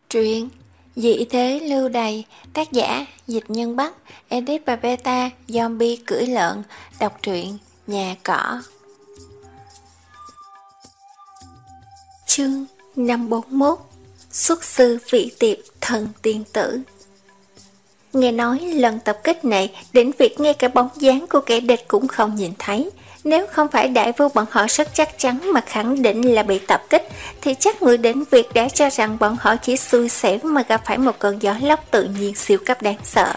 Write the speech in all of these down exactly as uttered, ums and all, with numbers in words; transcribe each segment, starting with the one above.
Truyện Dị thế lưu đày, tác giả Dịch Nhân Bắc, edit và beta Zombie cưỡi lợn. Đọc truyện Nhà Cỏ. Chương năm bốn mốt. Xuất sư vị tiệp thần tiên tử. Nghe nói lần tập kích này đến việc ngay cả bóng dáng của kẻ địch cũng không nhìn thấy. Nếu không phải đại vương bọn họ rất chắc chắn mà khẳng định là bị tập kích, thì chắc người đến việc đã cho rằng bọn họ chỉ xui xẻo mà gặp phải một cơn gió lốc tự nhiên siêu cấp đáng sợ.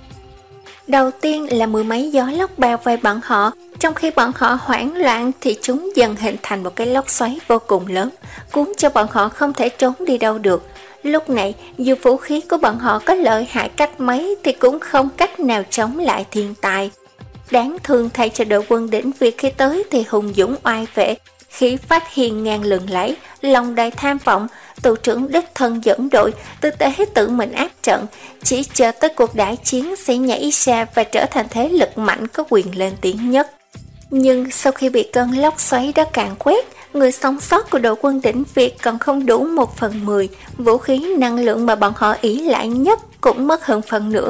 Đầu tiên là mười mấy gió lốc bao vây bọn họ, trong khi bọn họ hoảng loạn thì chúng dần hình thành một cái lốc xoáy vô cùng lớn, cuốn cho bọn họ không thể trốn đi đâu được. Lúc này, dù vũ khí của bọn họ có lợi hại cách mấy thì cũng không cách nào chống lại thiên tai. Đáng thương thay cho đội quân đỉnh Việt khi tới thì hùng dũng oai vệ, khí phách hiên ngang lừng lẫy, lòng đầy tham vọng, tù trưởng đích thân dẫn đội, tư tế tự mình áp trận, chỉ chờ tới cuộc đại chiến sẽ nhảy ra và trở thành thế lực mạnh có quyền lên tiếng nhất. Nhưng sau khi bị cơn lốc xoáy đó càn quét, người sống sót của đội quân đỉnh Việt còn không đủ một phần mười, vũ khí năng lượng mà bọn họ ỷ lại nhất cũng mất hơn phần nữa.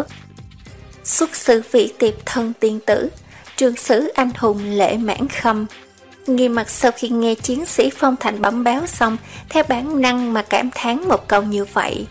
Xuất sư vị tiệp thân tiên tử, trường sử anh hùng Lệ Mãn Khâm. Nghi mặt sau khi nghe chiến sĩ Phong Thành bẩm báo xong, theo bản năng mà cảm thán một câu như vậy.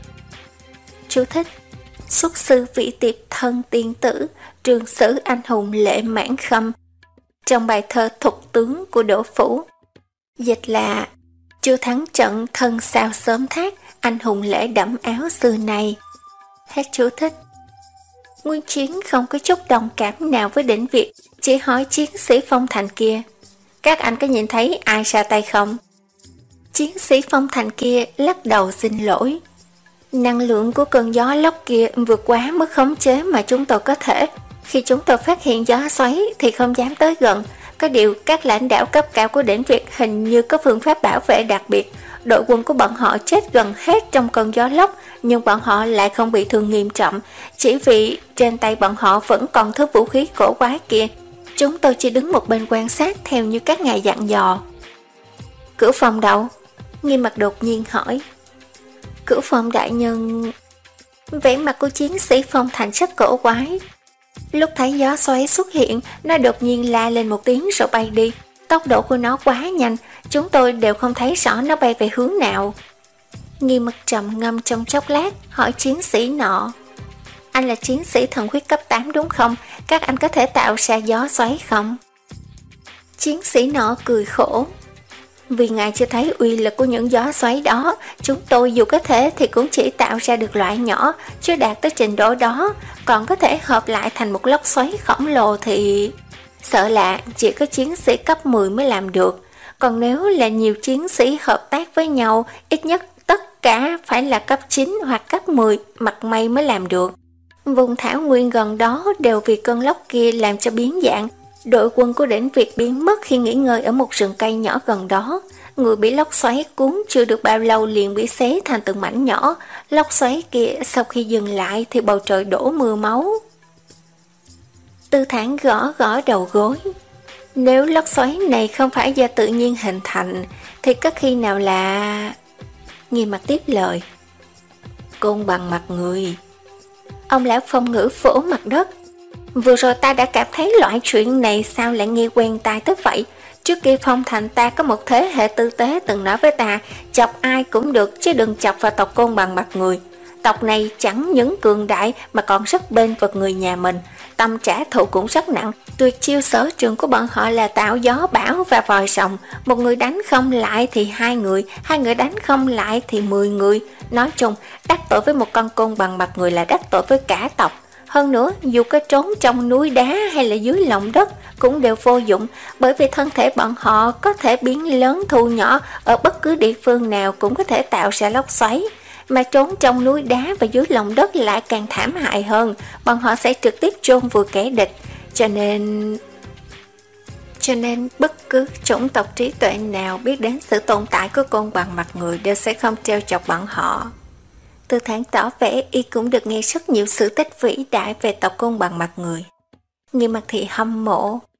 Chú thích: xuất sư vị tiệp thân tiên tử, trường sử anh hùng Lệ Mãn Khâm. Trong bài thơ Thục Tướng của Đỗ Phủ, dịch là: chưa thắng trận thân sao sớm thác, anh hùng lễ đẫm áo xưa này. Hết chú thích. Nguyên Chiến không có chút đồng cảm nào với đỉnh Việt, chỉ hỏi chiến sĩ Phong Thành kia: các anh có nhìn thấy ai ra tay không? Chiến sĩ Phong Thành kia lắc đầu xin lỗi: năng lượng của cơn gió lốc kia vượt quá mức khống chế mà chúng tôi có thể. Khi chúng tôi phát hiện gió xoáy thì không dám tới gần. Có điều các lãnh đạo cấp cao của đỉnh Việt hình như có phương pháp bảo vệ đặc biệt. Đội quân của bọn họ chết gần hết trong cơn gió lốc, nhưng bọn họ lại không bị thương nghiêm trọng, chỉ vì trên tay bọn họ vẫn còn thứ vũ khí cổ quái kia. Chúng tôi chỉ đứng một bên quan sát theo như các ngài dặn dò. Cửu Phong đâu? Nghiêm Mặt đột nhiên hỏi. Cửu Phong đại nhân... Vẻ mặt của chiến sĩ Phong Thành rất cổ quái. Lúc thấy gió xoáy xuất hiện, nó đột nhiên la lên một tiếng rồi bay đi. Tốc độ của nó quá nhanh, chúng tôi đều không thấy rõ nó bay về hướng nào. Nghiêm Mặt trầm ngâm trong chốc lát, hỏi chiến sĩ nọ: anh là chiến sĩ thần huyết cấp tám đúng không? Các anh có thể tạo ra gió xoáy không? Chiến sĩ nọ cười khổ: vì ngài chưa thấy uy lực của những gió xoáy đó, chúng tôi dù có thể thì cũng chỉ tạo ra được loại nhỏ, chưa đạt tới trình độ đó. Còn có thể hợp lại thành một lốc xoáy khổng lồ thì... sợ là chỉ có chiến sĩ cấp mười mới làm được. Còn nếu là nhiều chiến sĩ hợp tác với nhau, ít nhất tất cả phải là cấp chín hoặc cấp mười, mặt mày mới làm được. Vùng thảo nguyên gần đó đều vì cơn lốc kia làm cho biến dạng. Đội quân của đỉnh Việt biến mất khi nghỉ ngơi ở một rừng cây nhỏ gần đó. Người bị lốc xoáy cuốn chưa được bao lâu liền bị xé thành từng mảnh nhỏ. Lốc xoáy kia sau khi dừng lại thì bầu trời đổ mưa máu. Tư Thản gõ gõ đầu gối. Nếu lốc xoáy này không phải do tự nhiên hình thành thì có khi nào là... Nghiêm Mặt tiếp lời: côn bằng mặt người. Ông lão Phong ngữ vỗ mặt đất: vừa rồi ta đã cảm thấy loại chuyện này sao lại nghe quen tai tới vậy. Trước kia Phong Thành ta có một thế hệ tư tế từng nói với ta, chọc ai cũng được chứ đừng chọc vào tộc côn bằng mặt người. Tộc này chẳng những cường đại mà còn rất bênh vực người nhà mình, tâm trả thù cũng rất nặng. Tuyệt chiêu sở trường của bọn họ là tạo gió bão và vòi rồng. Một người đánh không lại thì hai người, hai người đánh không lại thì mười người. Nói chung, đắc tội với một con côn bằng mặt người là đắc tội với cả tộc. Hơn nữa, dù có trốn trong núi đá hay là dưới lòng đất cũng đều vô dụng, bởi vì thân thể bọn họ có thể biến lớn thu nhỏ, ở bất cứ địa phương nào cũng có thể tạo ra lốc xoáy. Mà trốn trong núi đá và dưới lòng đất lại càng thảm hại hơn, bọn họ sẽ trực tiếp chôn vùi kẻ địch. Cho nên... Cho nên bất cứ chủng tộc trí tuệ nào biết đến sự tồn tại của côn bằng mặt người đều sẽ không trêu chọc bọn họ. Tư Thản tỏ vẻ y cũng được nghe rất nhiều sự tích vĩ đại về tộc côn bằng mặt người. Nghiêm Mặt thì hâm mộ.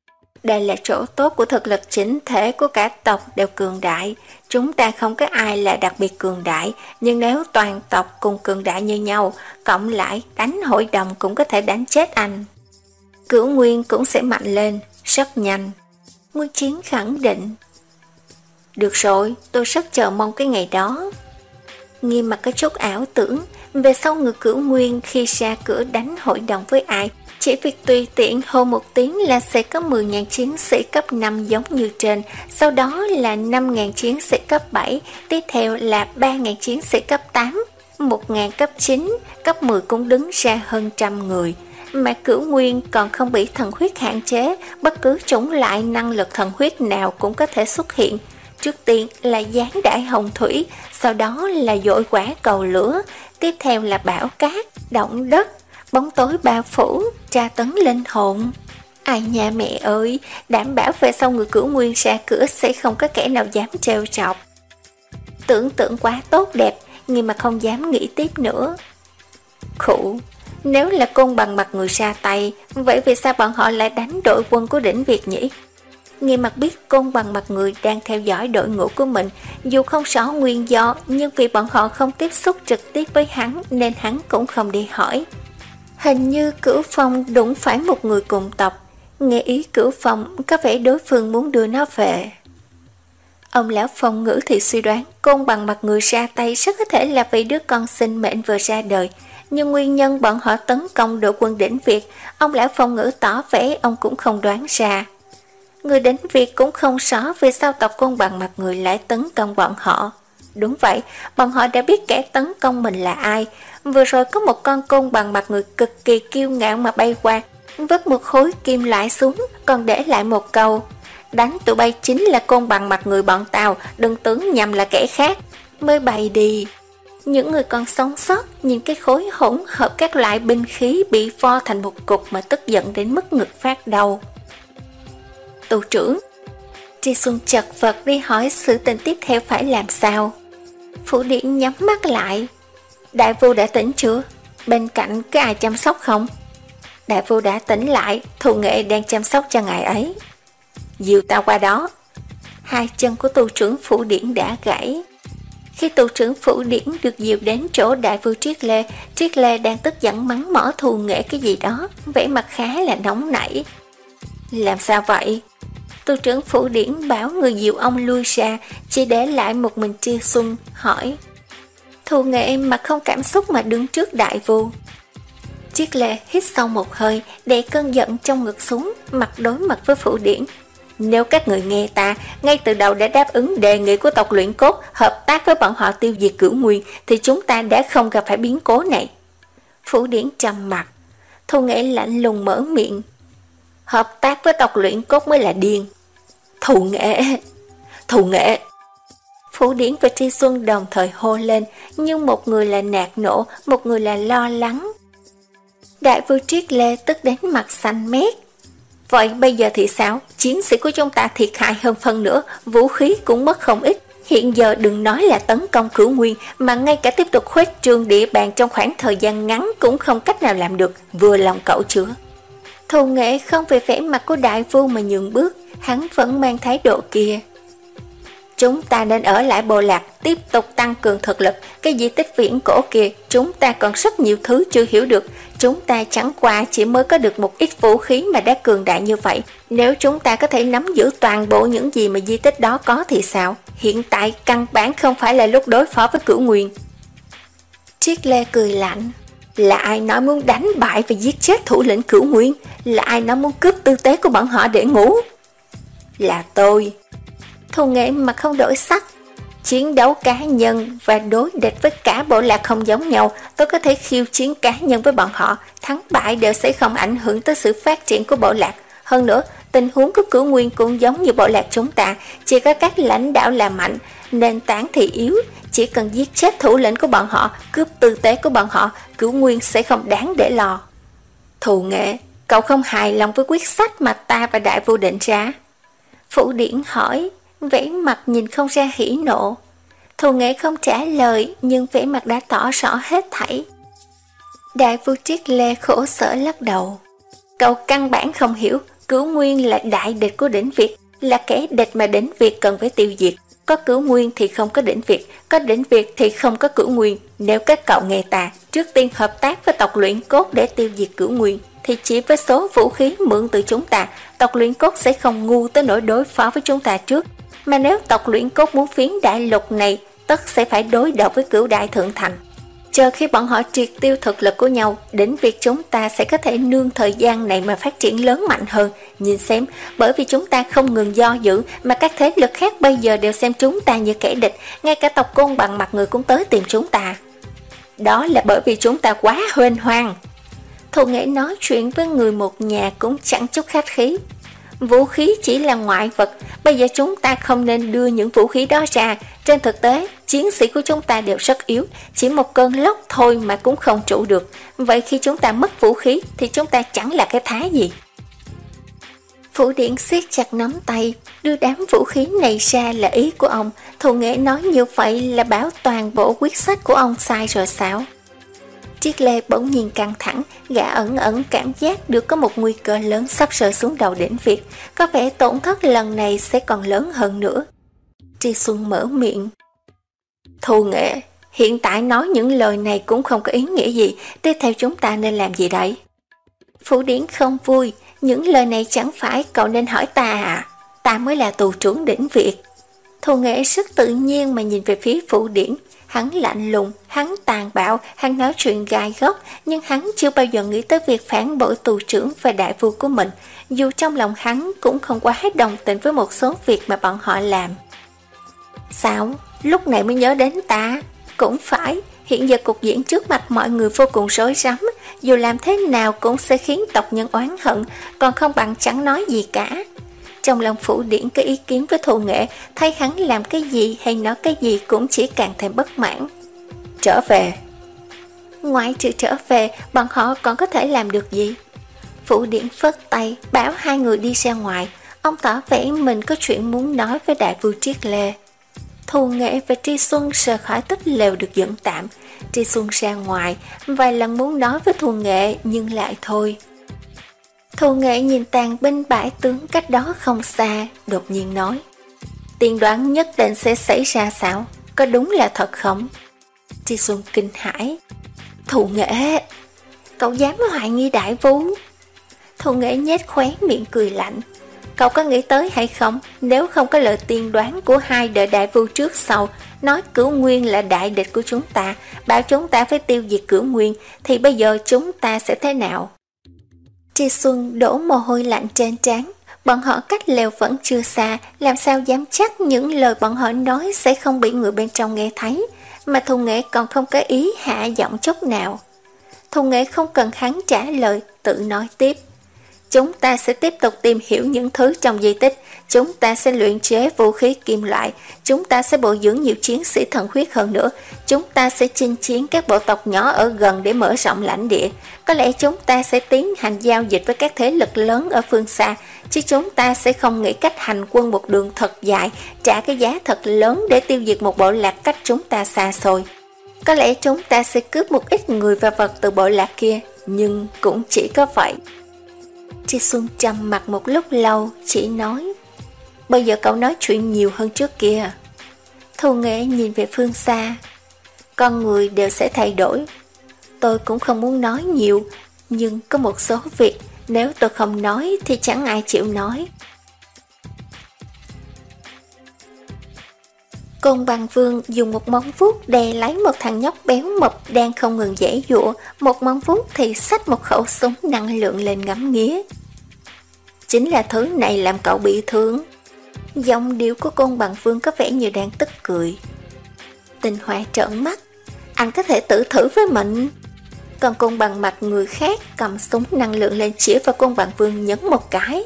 Đây là chỗ tốt của thực lực chỉnh thể của cả tộc đều cường đại. Chúng ta không có ai là đặc biệt cường đại, nhưng nếu toàn tộc cùng cường đại như nhau, cộng lại đánh hội đồng cũng có thể đánh chết anh. Cửu Nguyên cũng sẽ mạnh lên, rất nhanh. Nguyên Chiến khẳng định. Được rồi, tôi rất chờ mong cái ngày đó. Nghiêm Mặt có chút ảo tưởng, về sau người Cửu Nguyên khi ra cửa đánh hội đồng với ai, chỉ việc tùy tiện hô một tiếng là sẽ có mười nghìn chiến sĩ cấp năm giống như trên, sau đó là năm nghìn chiến sĩ cấp bảy, tiếp theo là ba nghìn chiến sĩ cấp tám, một nghìn cấp chín, cấp mười cũng đứng ra hơn trăm người. Mà Cửu Nguyên còn không bị thần huyết hạn chế, bất cứ chủng loại năng lực thần huyết nào cũng có thể xuất hiện. Trước tiên là giáng đại hồng thủy, sau đó là dội quả cầu lửa, tiếp theo là bão cát, động đất, bóng tối bao phủ, tra tấn linh hồn. Ai nha mẹ ơi, đảm bảo về sau người Cửu Nguyên ra cửa sẽ không có kẻ nào dám trêu chọc. Tưởng tượng quá tốt đẹp, nhưng mà không dám nghĩ tiếp nữa. Khụ, nếu là Côn Bằng Mặt người ra tay, vậy vì sao bọn họ lại đánh đội quân của Đỉnh Việt nhỉ? Nghiêm Mặt biết Côn Bằng Mặt người đang theo dõi đội ngũ của mình, dù không rõ nguyên do, nhưng vì bọn họ không tiếp xúc trực tiếp với hắn nên hắn cũng không đi hỏi. Hình như Cửu Phong đụng phải một người cùng tộc, nghe ý Cửu Phong có vẻ đối phương muốn đưa nó về. Ông lão Phong Ngữ thì suy đoán Côn Bằng Mặt người ra tay rất có thể là vì đứa con sinh mệnh vừa ra đời, nhưng nguyên nhân bọn họ tấn công đội quân Đỉnh Việt, ông lão Phong Ngữ tỏ vẻ ông cũng không đoán ra. Người Đỉnh Việt cũng không rõ vì sao tộc Côn Bằng Mặt người lại tấn công bọn họ. Đúng vậy, bọn họ đã biết kẻ tấn công mình là ai. Vừa rồi có một con côn bằng mặt người cực kỳ kiêu ngạo mà bay qua, vứt một khối kim loại xuống, còn để lại một câu: đánh tụi bay chính là côn bằng mặt người bọn tao, đừng tưởng nhầm là kẻ khác. Mới bay đi. Những người còn sống sót nhìn cái khối hỗn hợp các loại binh khí bị vo thành một cục mà tức giận đến mức ngực phát đau. Tù trưởng. Tri Xuân chật vật đi hỏi sự tình tiếp theo phải làm sao. Phủ Điển nhắm mắt lại. Đại Vu đã tỉnh chưa? Bên cạnh có ai chăm sóc không? Đại Vu đã tỉnh lại, Thù Nghệ đang chăm sóc cho ngài ấy. Dìu tao qua đó. Hai chân của tù trưởng Phủ Điển đã gãy. Khi tù trưởng Phủ Điển được dìu đến chỗ Đại Vu Triết Lê, Triết Lê đang tức giận mắng mỏ Thù Nghệ cái gì đó, vẻ mặt khá là nóng nảy. Làm sao vậy? Tù trưởng Phủ Điển bảo người dìu ông lui ra, chỉ để lại một mình Tri Xuân, hỏi. Thù Nghệ mặt không cảm xúc mà đứng trước Đại Vu. Triết Lê hít sâu một hơi, đè cơn giận trong ngực xuống, mặt đối mặt với Phủ Điển. Nếu các người nghe ta, ngay từ đầu đã đáp ứng đề nghị của tộc Luyện Cốt hợp tác với bọn họ tiêu diệt Cửu Nguyên, thì chúng ta đã không gặp phải biến cố này. Phủ Điển trầm mặt. Thù Nghệ lạnh lùng mở miệng. Hợp tác với tộc Luyện Cốt mới là điên. Thù Nghệ, Thù Nghệ. Phủ Điển và Tri Xuân đồng thời hô lên, nhưng một người là nạt nộ, một người là lo lắng. Đại Vu Triết Lê tức đến mặt xanh mét. Vậy bây giờ thì sao? Chiến sĩ của chúng ta thiệt hại hơn phân nữa, vũ khí cũng mất không ít. Hiện giờ đừng nói là tấn công Cửu Nguyên, mà ngay cả tiếp tục khuếch trương địa bàn trong khoảng thời gian ngắn cũng không cách nào làm được, vừa lòng cậu chưa? Thù Nghệ không về vẻ mặt của Đại Vu mà nhường bước, hắn vẫn mang thái độ kia. Chúng ta nên ở lại bộ lạc, tiếp tục tăng cường thực lực. Cái di tích viễn cổ kia, chúng ta còn rất nhiều thứ chưa hiểu được. Chúng ta chẳng qua chỉ mới có được một ít vũ khí mà đã cường đại như vậy. Nếu chúng ta có thể nắm giữ toàn bộ những gì mà di tích đó có thì sao? Hiện tại căn bản không phải là lúc đối phó với Cửu Nguyên. Triết Lê cười lạnh. Là ai nói muốn đánh bại và giết chết thủ lĩnh Cửu Nguyên? Là ai nói muốn cướp tư tế của bọn họ để ngủ? Là tôi. Thù Nghệ mà không đổi sắc. Chiến đấu cá nhân và đối địch với cả bộ lạc không giống nhau. Tôi có thể khiêu chiến cá nhân với bọn họ, thắng bại đều sẽ không ảnh hưởng tới sự phát triển của bộ lạc. Hơn nữa, tình huống của Cửu Nguyên cũng giống như bộ lạc chúng ta, chỉ có các lãnh đạo là mạnh, nền tảng thì yếu. Chỉ cần giết chết thủ lĩnh của bọn họ, cướp tư tế của bọn họ, Cửu Nguyên sẽ không đáng để lo. Thù Nghệ, cậu không hài lòng với quyết sách mà ta và Đại Vu định ra? Phủ Điển hỏi, vẻ mặt nhìn không ra hỉ nộ. Thù Nghệ không trả lời, nhưng vẻ mặt đã tỏ rõ hết thảy. Đại Vu Triết Lê khổ sở lắc đầu. Cậu căn bản không hiểu, Cửu Nguyên là đại địch của Đỉnh Việt, là kẻ địch mà Đỉnh Việt cần phải tiêu diệt. Có Cửu Nguyên thì không có Đỉnh Việt, có Đỉnh Việt thì không có Cửu Nguyên. Nếu các cậu nghe ta, trước tiên hợp tác với tộc Luyện Cốt để tiêu diệt Cửu Nguyên, thì chỉ với số vũ khí mượn từ chúng ta, tộc Luyện Cốt sẽ không ngu tới nỗi đối phó với chúng ta trước. Mà nếu tộc Luyện Cốt muốn phiến đại lục này, tất sẽ phải đối đầu với Cửu Đại Thượng Thành. Chờ khi bọn họ triệt tiêu thực lực của nhau, Đỉnh Việt chúng ta sẽ có thể nương thời gian này mà phát triển lớn mạnh hơn. Nhìn xem, bởi vì chúng ta không ngừng do dự mà các thế lực khác bây giờ đều xem chúng ta như kẻ địch, ngay cả tộc Côn Bằng mặt người cũng tới tìm chúng ta. Đó là bởi vì chúng ta quá huênh hoang. Thù Nghệ nói chuyện với người một nhà cũng chẳng chút khách khí. Vũ khí chỉ là ngoại vật, bây giờ chúng ta không nên đưa những vũ khí đó ra. Trên thực tế, chiến sĩ của chúng ta đều rất yếu, chỉ một cơn lốc thôi mà cũng không trụ được. Vậy khi chúng ta mất vũ khí thì chúng ta chẳng là cái thá gì. Phủ Điển siết chặt nắm tay, đưa đám vũ khí này ra là ý của ông. Thù Nghệ nói như vậy là bảo toàn bộ quyết sách của ông sai rồi sao? Triết Lê bỗng nhiên căng thẳng, gã ẩn ẩn cảm giác được có một nguy cơ lớn sắp rơi xuống đầu Đỉnh Việt, có vẻ tổn thất lần này sẽ còn lớn hơn nữa. Tri Xuân mở miệng. Thù Nghệ, hiện tại nói những lời này cũng không có ý nghĩa gì, tiếp theo chúng ta nên làm gì đấy? Phủ Điển không vui, những lời này chẳng phải cậu nên hỏi ta à? Ta mới là tù trưởng Đỉnh Việt. Thù Nghệ rất tự nhiên mà nhìn về phía Phủ Điển. Hắn lạnh lùng, hắn tàn bạo, hắn nói chuyện gai góc, nhưng hắn chưa bao giờ nghĩ tới việc phản bội tù trưởng và đại vua của mình, dù trong lòng hắn cũng không quá đồng tình với một số việc mà bọn họ làm. Sao? Lúc này mới nhớ đến ta? Cũng phải, hiện giờ cục diện trước mặt mọi người vô cùng rối rắm, dù làm thế nào cũng sẽ khiến tộc nhân oán hận, còn không bằng chẳng nói gì cả. Trong lòng Phủ Điển có ý kiến với Thù Nghệ, thấy hắn làm cái gì hay nói cái gì cũng chỉ càng thêm bất mãn. Trở về. Ngoại trừ trở về, bọn họ còn có thể làm được gì? Phủ Điển phất tay, bảo hai người đi ra ngoài. Ông tỏ vẻ mình có chuyện muốn nói với đại vua Triết Lê. Thù Nghệ và Tri Xuân rời khỏi tích lều được dẫn tạm. Tri Xuân ra ngoài, vài lần muốn nói với Thù Nghệ nhưng lại thôi. Thù Nghệ nhìn tàn binh bãi tướng cách đó không xa, đột nhiên nói. Tiên đoán nhất định sẽ xảy ra sao? Có đúng là thật không? Tri Xuân kinh hãi. Thù Nghệ, cậu dám hoài nghi đại vú? Thù Nghệ nhếch khóe miệng cười lạnh. Cậu có nghĩ tới hay không, nếu không có lời tiên đoán của hai đời đại vua trước sau, nói Cửu Nguyên là đại địch của chúng ta, bảo chúng ta phải tiêu diệt Cửu Nguyên, thì bây giờ chúng ta sẽ thế nào? Tri Xuân đổ mồ hôi lạnh trên trán. Bọn họ cách lều vẫn chưa xa, làm sao dám chắc những lời bọn họ nói sẽ không bị người bên trong nghe thấy, mà Thù Nghệ còn không có ý hạ giọng chút nào. Thù Nghệ không cần hắn trả lời, tự nói tiếp. Chúng ta sẽ tiếp tục tìm hiểu những thứ trong di tích, chúng ta sẽ luyện chế vũ khí kim loại, chúng ta sẽ bồi dưỡng nhiều chiến sĩ thần huyết hơn nữa, chúng ta sẽ chinh chiến các bộ tộc nhỏ ở gần để mở rộng lãnh địa. Có lẽ chúng ta sẽ tiến hành giao dịch với các thế lực lớn ở phương xa, chứ chúng ta sẽ không nghĩ cách hành quân một đường thật dài, trả cái giá thật lớn để tiêu diệt một bộ lạc cách chúng ta xa xôi. Có lẽ chúng ta sẽ cướp một ít người và vật từ bộ lạc kia, nhưng cũng chỉ có vậy. Tri Xuân trầm mặt một lúc lâu, chỉ nói. Bây giờ cậu nói chuyện nhiều hơn trước kia. Thù Nghệ nhìn về phương xa. Con người đều sẽ thay đổi. Tôi cũng không muốn nói nhiều, nhưng có một số việc nếu tôi không nói thì chẳng ai chịu nói. Côn Bằng Vương dùng một móng vuốt đè lấy một thằng nhóc béo mập đang không ngừng giãy giụa, một móng vuốt thì xách một khẩu súng năng lượng lên ngắm nghía. Chính là thứ này làm cậu bị thương. Giọng điệu của Côn Bằng Vương có vẻ như đang tức cười. Tinh Hoa trợn mắt. Anh có thể tự thử với mình. Còn Côn Bằng mặt người khác cầm súng năng lượng lên chĩa vào Côn Bằng Vương nhấn một cái.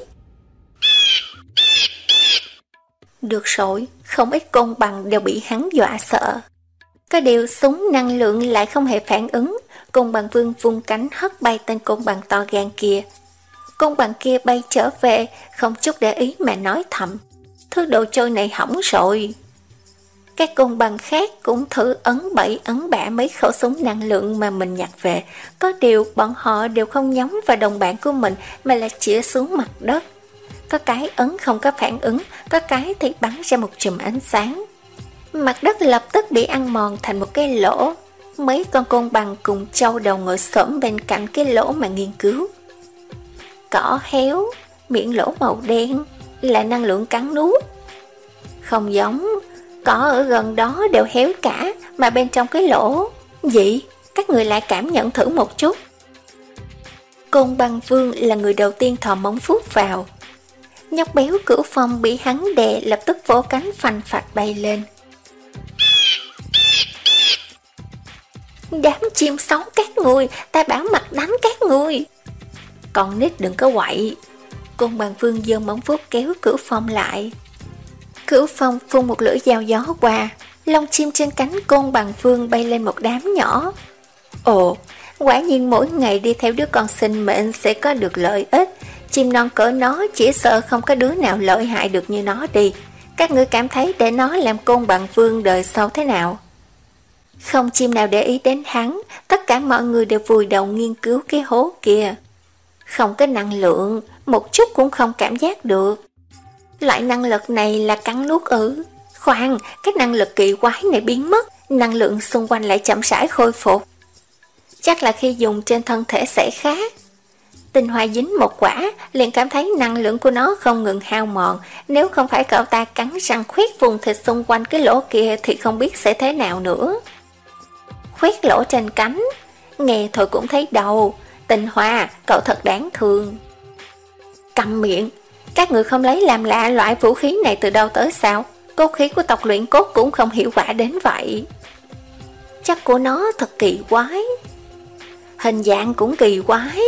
Được rồi, không ít côn bằng đều bị hắn dọa sợ. Có điều súng năng lượng lại không hề phản ứng. Côn Bằng Vương vung cánh hất bay tên côn bằng to gan kia. Côn bằng kia bay trở về, không chút để ý mà nói thầm. Thứ đồ chơi này hỏng rồi. các côn bằng khác cũng thử ấn bậy ấn bạ mấy khẩu súng năng lượng mà mình nhặt về. Có điều bọn họ đều không nhắm vào đồng bạn của mình mà là chĩa xuống mặt đất. Có cái ấn không có phản ứng, có cái thì bắn ra một chùm ánh sáng. Mặt đất lập tức bị ăn mòn thành một cái lỗ. Mấy con côn bằng cùng trâu đầu ngồi xổm bên cạnh cái lỗ mà nghiên cứu. Cỏ héo, miệng lỗ màu đen, là năng lượng cắn nuốt. Không giống, cỏ ở gần đó đều héo cả, mà bên trong cái lỗ. Vậy, các người lại cảm nhận thử một chút. Côn bằng vương là người đầu tiên thò móng vuốt vào. Nhóc béo Cửu Phong bị hắn đè lập tức vỗ cánh phành phạch bay lên. Đám chim xấu các người, ta bảo mặt đánh các người. Con nít đừng có quậy. Côn bằng vương giơ móng vuốt kéo Cửu Phong lại. Cửu Phong phun một lưỡi dao gió qua, lông chim trên cánh côn bằng vương bay lên một đám nhỏ. Ồ, quả nhiên mỗi ngày đi theo đứa con sinh mệnh sẽ có được lợi ích. Chim non cỡ nó chỉ sợ không có đứa nào lợi hại được như nó đi. Các ngươi cảm thấy để nó làm côn bằng vương đời sau thế nào? Không chim nào để ý đến hắn, tất cả mọi người đều vùi đầu nghiên cứu cái hố kia. Không có năng lượng, một chút cũng không cảm giác được. Loại năng lực này là cắn nuốt ư? Khoan, cái năng lực kỳ quái này biến mất, năng lượng xung quanh lại chậm rãi khôi phục. Chắc là khi dùng trên thân thể sẽ khác. Tinh Hoa dính một quả, liền cảm thấy năng lượng của nó không ngừng hao mòn. Nếu không phải cậu ta cắn răng khoét vùng thịt xung quanh cái lỗ kia thì không biết sẽ thế nào nữa. Khoét lỗ trên cánh, nghe thôi cũng thấy đau. Tinh Hoa, cậu thật đáng thương. Câm miệng, các người không lấy làm lạ loại vũ khí này từ đâu tới sao? Cốt khí của tộc luyện cốt cũng không hiệu quả đến vậy. Chắc của nó thật kỳ quái. Hình dạng cũng kỳ quái.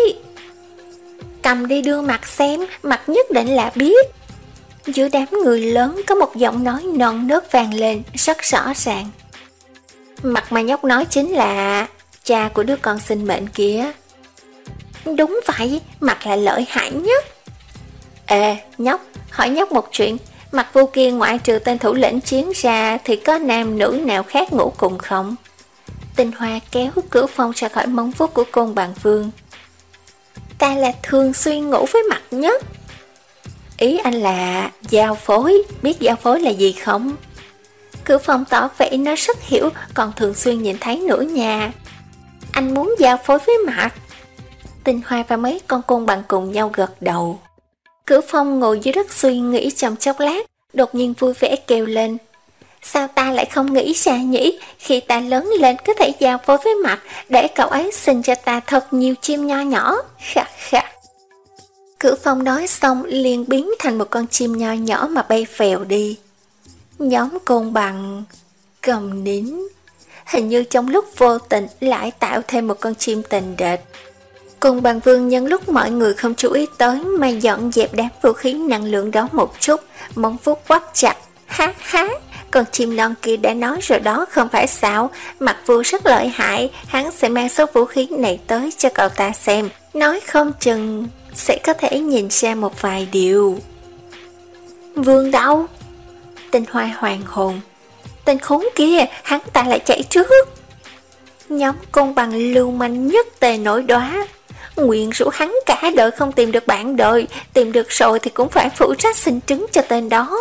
Cầm đi đưa mặt xem, mặt nhất định là biết. Giữa đám người lớn có một giọng nói non nớt vang lên, rất rõ ràng. Mặt mà nhóc nói chính là cha của đứa con sinh mệnh kia. Đúng vậy, mặt là lợi hại nhất. Ê, nhóc, hỏi nhóc một chuyện. Mặt vô kia ngoại trừ tên thủ lĩnh chiến ra thì có nam nữ nào khác ngủ cùng không? Tinh Hoa kéo Cửu Phong ra khỏi móng vuốt của côn bằng vương. Ta là thường xuyên ngủ với mặt nhất. Ý anh là giao phối, biết giao phối là gì không? Cửu Phong tỏ vẻ nó rất hiểu, còn thường xuyên nhìn thấy nữa nha. Anh muốn giao phối với mặt. Tinh Hoa và mấy con côn bằng cùng nhau gật đầu. Cửu Phong ngồi dưới đất suy nghĩ trong chốc lát, đột nhiên vui vẻ kêu lên. Sao ta lại không nghĩ ra nhỉ? Khi ta lớn lên có thể giao phối với mặt, để cậu ấy sinh cho ta thật nhiều chim nho nhỏ. Khà khà. Cửu Phong nói xong liền biến thành một con chim nho nhỏ mà bay phèo đi. Nhóm côn bằng cầm nín. Hình như trong lúc vô tình lại tạo thêm một con chim tình đệt. Côn bằng vương nhân lúc mọi người không chú ý tới mà dọn dẹp đám vũ khí năng lượng đó một chút, móng vuốt quắp chặt. Há há, con chim non kia đã nói rồi đó không phải sao, Mặt Vua rất lợi hại, hắn sẽ mang số vũ khí này tới cho cậu ta xem, nói không chừng sẽ có thể nhìn ra một vài điều. Vương đâu? Tinh Hoa hoàng hồn. Tên khốn kia, hắn ta lại chạy trước. Nhóm côn bằng lưu manh nhất tề nổi đóa. Nguyện rủ hắn cả đời không tìm được bạn đời, tìm được rồi thì cũng phải phụ trách sinh trứng cho tên đó.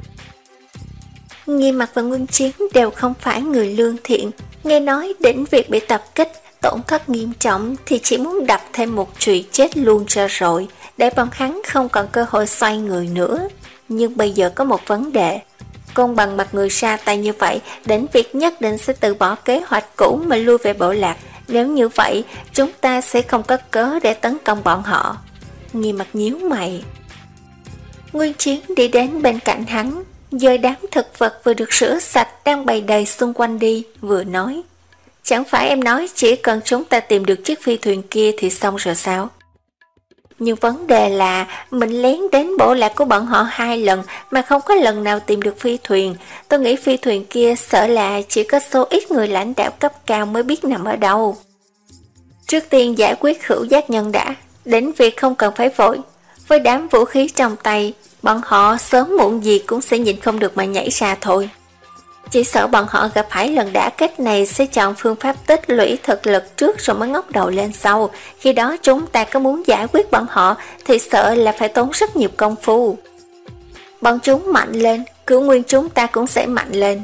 Nghiêm Mặc và Nguyên Chiến đều không phải người lương thiện, nghe nói đến việc bị tập kích, tổn thất nghiêm trọng thì chỉ muốn đập thêm một chùy chết luôn cho rồi, để bọn hắn không còn cơ hội xoay người nữa. Nhưng bây giờ có một vấn đề, côn bằng mặt người ra tay như vậy, đến việc nhất định sẽ từ bỏ kế hoạch cũ mà lui về bộ lạc. Nếu như vậy, chúng ta sẽ không có cớ để tấn công bọn họ. Nghiêm Mặc nhíu mày. Nguyên Chiến đi đến bên cạnh hắn, dời đám thực vật vừa được rửa sạch đang bày đầy xung quanh đi, vừa nói. Chẳng phải em nói chỉ cần chúng ta tìm được chiếc phi thuyền kia thì xong rồi sao? Nhưng vấn đề là mình lén đến bộ lạc của bọn họ hai lần mà không có lần nào tìm được phi thuyền. Tôi nghĩ phi thuyền kia sợ là chỉ có số ít người lãnh đạo cấp cao mới biết nằm ở đâu. Trước tiên giải quyết hữu giác nhân đã, đến việc không cần phải vội. Với đám vũ khí trong tay, bọn họ sớm muộn gì cũng sẽ nhìn không được mà nhảy ra thôi. Chỉ sợ bọn họ gặp phải lần đả kích này sẽ chọn phương pháp tích lũy thực lực trước rồi mới ngóc đầu lên sau. Khi đó chúng ta có muốn giải quyết bọn họ thì sợ là phải tốn rất nhiều công phu. Bọn chúng mạnh lên, cửu nguyên chúng ta cũng sẽ mạnh lên.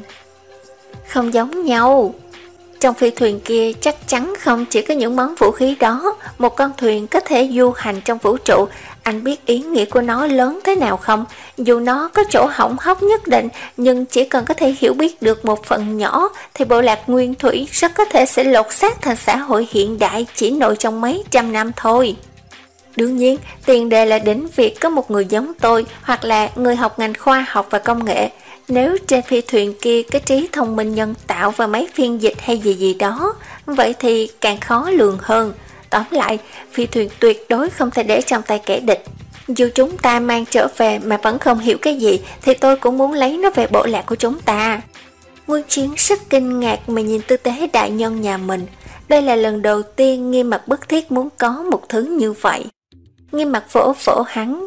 Không giống nhau. Trong phi thuyền kia chắc chắn không chỉ có những món vũ khí đó. Một con thuyền có thể du hành trong vũ trụ. Anh biết ý nghĩa của nó lớn thế nào không? Dù nó có chỗ hỏng hóc nhất định, nhưng chỉ cần có thể hiểu biết được một phần nhỏ thì bộ lạc nguyên thủy rất có thể sẽ lột xác thành xã hội hiện đại chỉ nội trong mấy trăm năm thôi. Đương nhiên, tiền đề là đến việc có một người giống tôi hoặc là người học ngành khoa học và công nghệ. Nếu trên phi thuyền kia có trí thông minh nhân tạo và máy phiên dịch hay gì gì đó, vậy thì càng khó lường hơn. Tóm lại, phi thuyền tuyệt đối không thể để trong tay kẻ địch. Dù chúng ta mang trở về mà vẫn không hiểu cái gì, thì tôi cũng muốn lấy nó về bộ lạc của chúng ta. Nguyên Chiến rất kinh ngạc mà nhìn tư tế đại nhân nhà mình. Đây là lần đầu tiên Nghiêm Mặc bức thiết muốn có một thứ như vậy. Nghiêm Mặc vỗ vỗ hắn.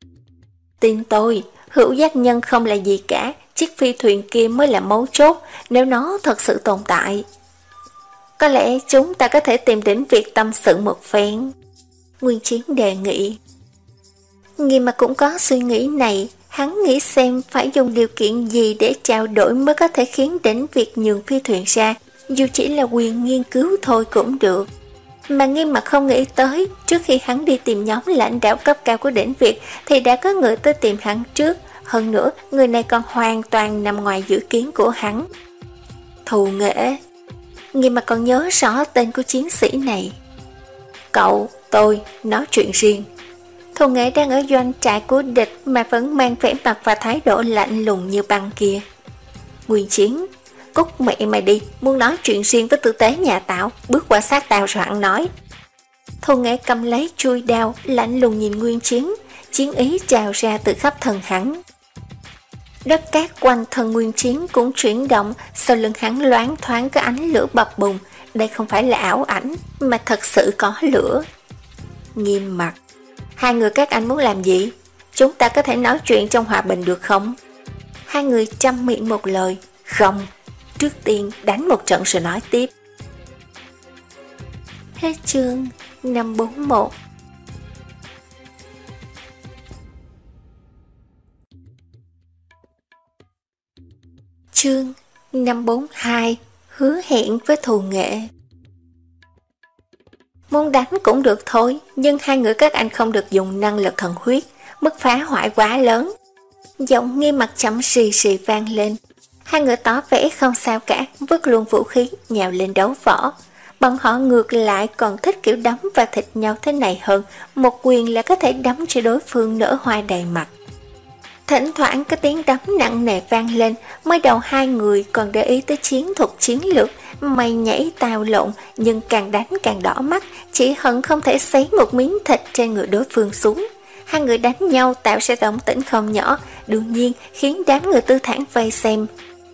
Tin tôi, hữu giác nhân không là gì cả, chiếc phi thuyền kia mới là mấu chốt nếu nó thật sự tồn tại. Có lẽ chúng ta có thể tìm đến việc tâm sự một phen. Nguyên Chiến đề nghị. Nghiêm Mặc cũng có suy nghĩ này, hắn nghĩ xem phải dùng điều kiện gì để trao đổi mới có thể khiến đến việc nhường phi thuyền ra, dù chỉ là quyền nghiên cứu thôi cũng được. Mà Nghiêm Mặc không nghĩ tới, trước khi hắn đi tìm nhóm lãnh đạo cấp cao của đỉnh Việt thì đã có người tới tìm hắn trước. Hơn nữa, người này còn hoàn toàn nằm ngoài dự kiến của hắn. Thù Nghệ. Nghiêm Mặc còn nhớ rõ tên của chiến sĩ này. Cậu, tôi, nói chuyện riêng. Thù Nghệ đang ở doanh trại của địch mà vẫn mang vẻ mặt và thái độ lạnh lùng như băng kia. Nguyên Chiến. Cút mẹ mày đi, muốn nói chuyện riêng với tư tế nhà tao, bước qua sát tao rồi hắn nói. Thù Nghệ cầm lấy chui đao, lạnh lùng nhìn Nguyên Chiến, chiến ý trào ra từ khắp thân hắn. Đất cát quanh thân Nguyên Chiến cũng chuyển động, sau lưng hắn loáng thoáng có ánh lửa bập bùng, đây không phải là ảo ảnh, mà thật sự có lửa. Nghiêm Mặc. Hai người các anh muốn làm gì? Chúng ta có thể nói chuyện trong hòa bình được không? Hai người chăm miệng một lời, không. Trước tiên đánh một trận rồi nói tiếp. Hết chương năm bốn mốt. Chương năm bốn hai. Hứa hẹn với Thù Nghệ. Muốn đánh cũng được thôi, nhưng hai người các anh không được dùng năng lực thần huyết, mức phá hoại quá lớn. Giọng Nghiêm Mặc chậm xì xì vang lên. Hai người tỏ vẻ không sao cả, vứt luôn vũ khí, nhào lên đấu võ. Bọn họ ngược lại còn thích kiểu đấm và thịt nhau thế này hơn, một quyền là có thể đấm cho đối phương nở hoa đầy mặt. Thỉnh thoảng có tiếng đấm nặng nề vang lên, mới đầu hai người còn để ý tới chiến thuật chiến lược, mày nhảy tào lộn, nhưng càng đánh càng đỏ mắt, chỉ hận không thể xấy một miếng thịt trên người đối phương xuống. Hai người đánh nhau tạo ra động tĩnh không nhỏ, đương nhiên khiến đám người tư thản vây xem.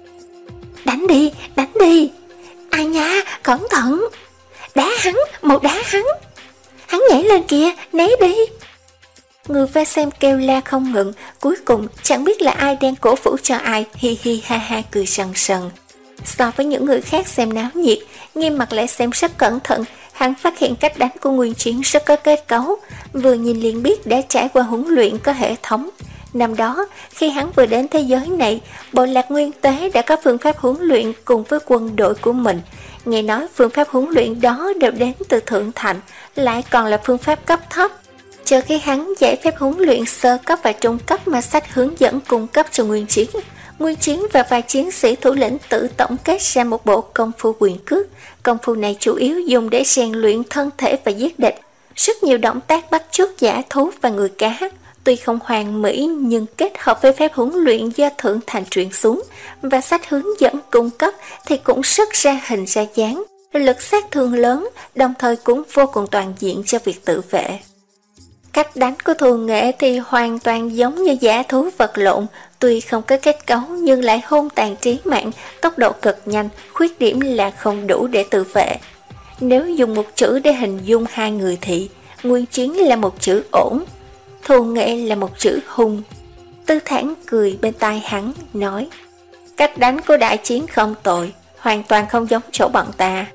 Đánh đi, đánh đi. Ai nha, cẩn thận. Đá hắn, một đá hắn. Hắn nhảy lên kìa, né đi. Người vây xem kêu la không ngừng, cuối cùng chẳng biết là ai đang cổ vũ cho ai, hi hi ha ha cười sần sần. So với những người khác xem náo nhiệt, Nghiêm Mặc lại xem rất cẩn thận, hắn phát hiện cách đánh của Nguyên Chiến rất có kết cấu, vừa nhìn liền biết đã trải qua huấn luyện có hệ thống. Năm đó, khi hắn vừa đến thế giới này, bộ lạc Nguyên Tế đã có phương pháp huấn luyện cùng với quân đội của mình. Nghe nói phương pháp huấn luyện đó đều đến từ Thượng Thành, lại còn là phương pháp cấp thấp. Chờ khi hắn giải phép huấn luyện sơ cấp và trung cấp mà sách hướng dẫn cung cấp cho Nguyên Chiến, Nguyên Chiến và vài chiến sĩ thủ lĩnh tự tổng kết ra một bộ công phu quyền cước. Công phu này chủ yếu dùng để rèn luyện thân thể và giết địch. Rất nhiều động tác bắt chước giả thú và người cá, tuy không hoàn mỹ nhưng kết hợp với phép huấn luyện do Thượng Thành truyền xuống và sách hướng dẫn cung cấp thì cũng rất ra hình ra dáng, lực sát thương lớn, đồng thời cũng vô cùng toàn diện cho việc tự vệ. Cách đánh của Thù Nghệ thì hoàn toàn giống như giả thú vật lộn, tuy không có kết cấu nhưng lại hung tàn trí mạng, tốc độ cực nhanh, khuyết điểm là không đủ để tự vệ. Nếu dùng một chữ để hình dung hai người thì Nguyên Chiến là một chữ ổn, Thù Nghệ là một chữ hung. Tư Thản cười bên tai hắn, nói: cách đánh của đại chiến không tồi, hoàn toàn không giống chỗ bọn ta.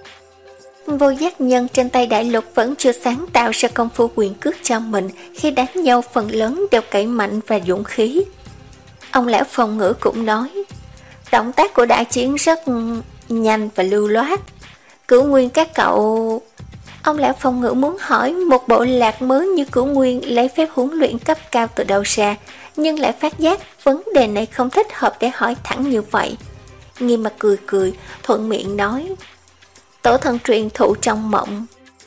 Vô giác nhân trên tay đại lục vẫn chưa sáng tạo ra công phu quyền cước cho mình, khi đánh nhau phần lớn đều cậy mạnh và dũng khí. Ông lão phòng ngữ cũng nói, động tác của đại chiến rất nhanh và lưu loát. Cửu Nguyên các cậu... Ông lão phòng ngữ muốn hỏi một bộ lạc mới như Cửu Nguyên lấy phép huấn luyện cấp cao từ đâu ra, nhưng lại phát giác vấn đề này không thích hợp để hỏi thẳng như vậy. Nghiêm mặt cười cười, thuận miệng nói, tổ thần truyền thụ trong mộng.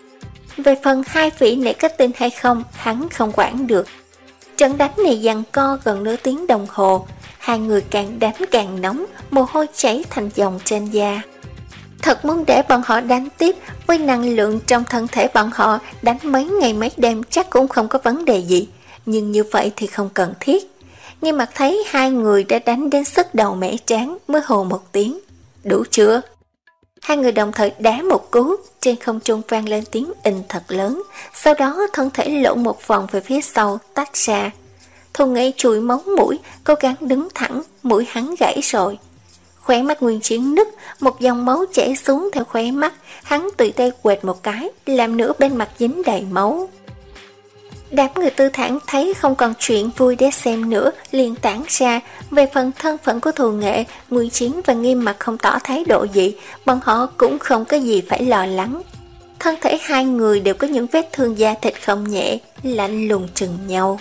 Về phần hai vị này có tin hay không, hắn không quản được. Trận đánh này giằng co gần nửa tiếng đồng hồ, hai người càng đánh càng nóng, mồ hôi chảy thành dòng trên da. Thật muốn để bọn họ đánh tiếp, với năng lượng trong thân thể bọn họ, đánh mấy ngày mấy đêm chắc cũng không có vấn đề gì, nhưng như vậy thì không cần thiết. Nghiêm mặt thấy hai người đã đánh đến sức đầu mẻ trán mới hồ một tiếng, đủ chưa? Hai người đồng thời đá một cú, trên không trung vang lên tiếng inh thật lớn, sau đó thân thể lộn một vòng về phía sau, tách ra. Thu Nghệ chùi máu mũi, cố gắng đứng thẳng, mũi hắn gãy rồi. Khóe mắt Nguyên Chiến nứt, một dòng máu chảy xuống theo khóe mắt, hắn tùy tay quệt một cái, làm nửa bên mặt dính đầy máu. Đám người Tư Thản thấy không còn chuyện vui để xem nữa, liền tản ra. Về phần thân phận của Thù Nghệ, Nguyên Chiến và Nghiêm Mặt không tỏ thái độ gì, bọn họ cũng không có gì phải lo lắng. Thân thể hai người đều có những vết thương da thịt không nhẹ, lạnh lùng chừng nhau.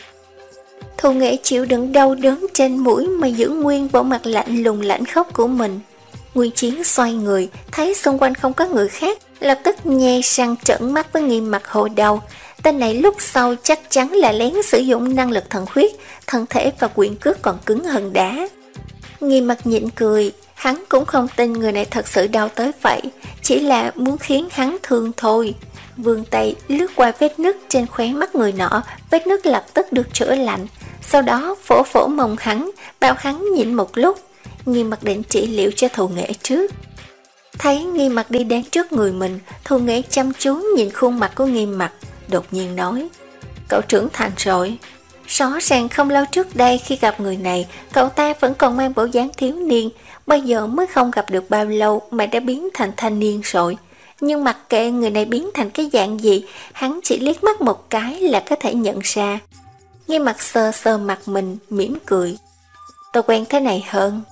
Thù Nghệ chịu đựng đau đớn trên mũi mà giữ nguyên bộ mặt lạnh lùng lãnh khốc của mình. Nguyên Chiến xoay người, thấy xung quanh không có người khác, lập tức nhe răng trợn mắt với Nghiêm Mặt hộ đầu. Tên này lúc sau chắc chắn là lén sử dụng năng lực thần huyết, thân thể và quyền cước còn cứng hơn đá. Nghiêm Mặt nhịn cười, hắn cũng không tin người này thật sự đau tới vậy, chỉ là muốn khiến hắn thương thôi. Vươn tay lướt qua vết nứt trên khóe mắt người nọ, vết nứt lập tức được chữa lạnh. Sau đó phổ phổ mông hắn, bảo hắn nhịn một lúc. Nghiêm Mặt định trị liệu cho Thù Nghệ trước. Thấy Nghiêm Mặt đi đến trước người mình, Thù Nghệ chăm chú nhìn khuôn mặt của Nghiêm Mặt, đột nhiên nói, cậu trưởng thành rồi. Rõ ràng không lâu trước đây khi gặp người này, cậu ta vẫn còn mang bộ dáng thiếu niên, bây giờ mới không gặp được bao lâu mà đã biến thành thanh niên rồi. Nhưng mặc kệ người này biến thành cái dạng gì, hắn chỉ liếc mắt một cái là có thể nhận ra. Nghiêm Mặt sờ sờ mặt mình, mỉm cười, tôi quen thế này hơn.